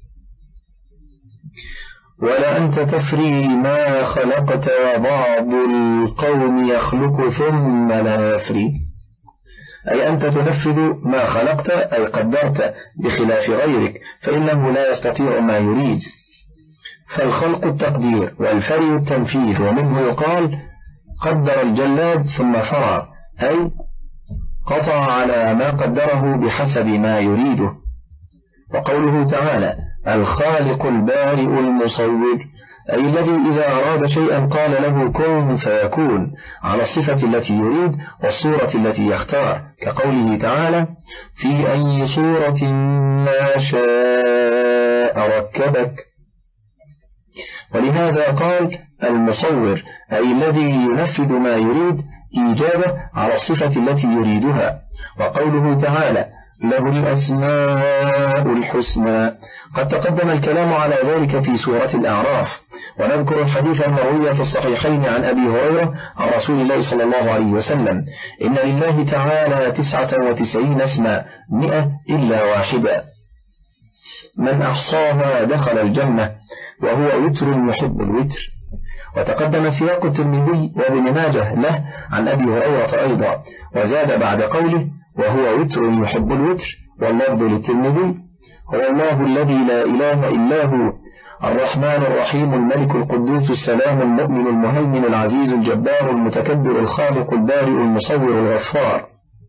ولأنت تفري ما خلقت وبعض القوم يخلق ثم لا يفري، أي أنت تنفذ ما خلقت أي قدرت بخلاف غيرك، فإنه لا يستطيع ما يريد. فالخلق التقدير والفري التنفيذ، ومنه يقال: قدر الجلاد ثم فرى، أي قطع على ما قدره بحسب ما يريده. وقوله تعالى: الخالق البارئ المصور، أي الذي إذا أراد شيئا قال له كن فيكون على الصفة التي يريد والصورة التي يختار، كقوله تعالى في أي صورة ما شاء ركبك. ولهذا قال المصور أي الذي ينفذ ما يريد إيجابه على الصفة التي يريدها. وقوله تعالى له الأسماء الحسنى قد تقدم الكلام على ذلك في سورة الأعراف. ونذكر الحديث المروي في الصحيحين عن أبي هريرة عن رسول الله صلى الله عليه وسلم إن لله تعالى تسعة وتسعين اسما مئة إلا واحدا من أحصاها دخل الجنة وهو وتر يحب الوتر. وتقدم سياق الترمذي وابن ماجه له عن أبي هريرة أيضا، وزاد بعد قوله وهو وتر يحب الوتر واللفظ للترمذي هو الله الذي لا إله إلا هو الرحمن الرحيم الملك القدوس السلام المؤمن المهيمن العزيز الجبار المتكبر الخالق البارئ المصور الغفار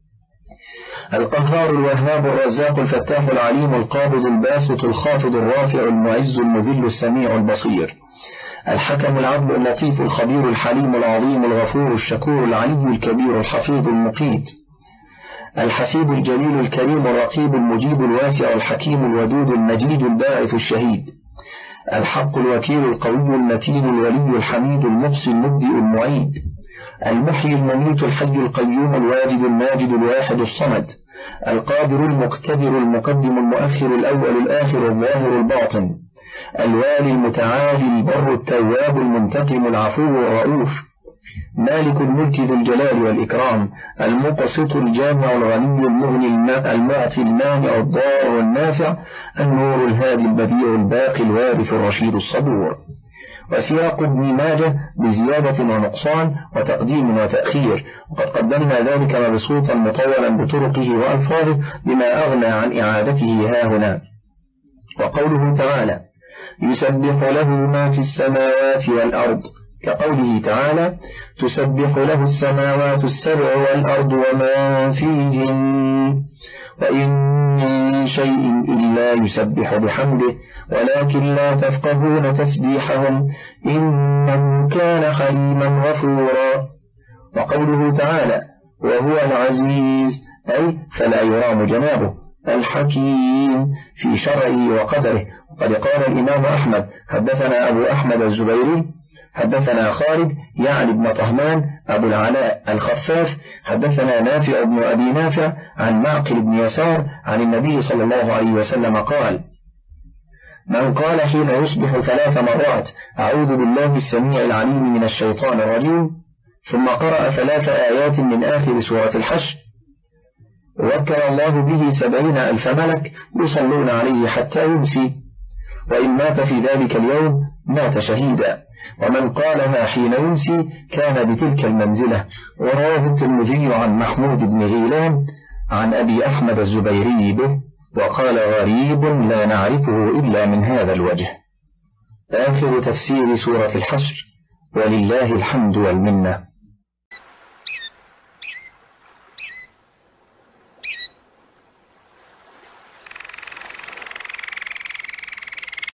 القهار الوهاب الرزاق الفتاح العليم القابض الباسط الخافض الرافع المعز المذل السميع البصير الحكم العدل اللطيف الخبير الحليم العظيم الغفور الشكور العلي الكبير الحفيظ المقيت الحسيب الجليل الكريم الرقيب المجيب الواسع الحكيم الودود المجيد الباعث الشهيد الحق الوكيل القوي المتين الولي الحميد المحصي المبدئ المعيد المحيي المميت الحي القيوم الواجد الماجد الواحد الصمد القادر المقتدر المقدم المؤخر الأول الآخر الظاهر الباطن الوالي المتعالي البر التواب المنتقم العفو الرؤوف مالك الملك ذو الجلال والإكرام المقسط الجامع الغني المغني المعطي المانع الضار والنافع النور الهادي البديع الباقي الوارث الرشيد الصبور. وسياق ابن ماجه بزيادة ونقصان وتقديم وتأخير، وقد قدمنا ذلك مبسوطا مطولا بطرقه وألفاظه بما أغنى عن إعادته هاهنا. وقوله تعالى يسبح له ما في السماوات والأرض كقوله تعالى تسبح له السماوات السبع والأرض وما فيهن وإن من شيء إلا يسبح بحمده ولكن لا تفقهون تسبيحهم إنه كان حليما غفورا. وقوله تعالى وهو العزيز أي فلا يرام جنابه الحكيم في شرعه وقدره. وقد قال الإمام أحمد حدثنا أبو أحمد الزبيري حدثنا خالد يعني ابن طهمان أبو العلاء الخفاف حدثنا نافع ابن أبي نافع عن معقل بن يسار عن النبي صلى الله عليه وسلم قال من قال حين يصبح ثلاث مرات أعوذ بالله السميع العليم من الشيطان الرجيم ثم قرأ ثلاث آيات من آخر سورة الحشر وكل الله به سبعين ألف ملك يصلون عليه حتى يمسي وإن مات في ذلك اليوم مات شهيدا ومن قالها حين يمسي كان بتلك المنزلة. ورواه الترمذي عن محمود بن غيلان عن أبي أحمد الزبيري به وقال غريب لا نعرفه إلا من هذا الوجه. آخر تفسير سورة الحشر ولله الحمد والمنة.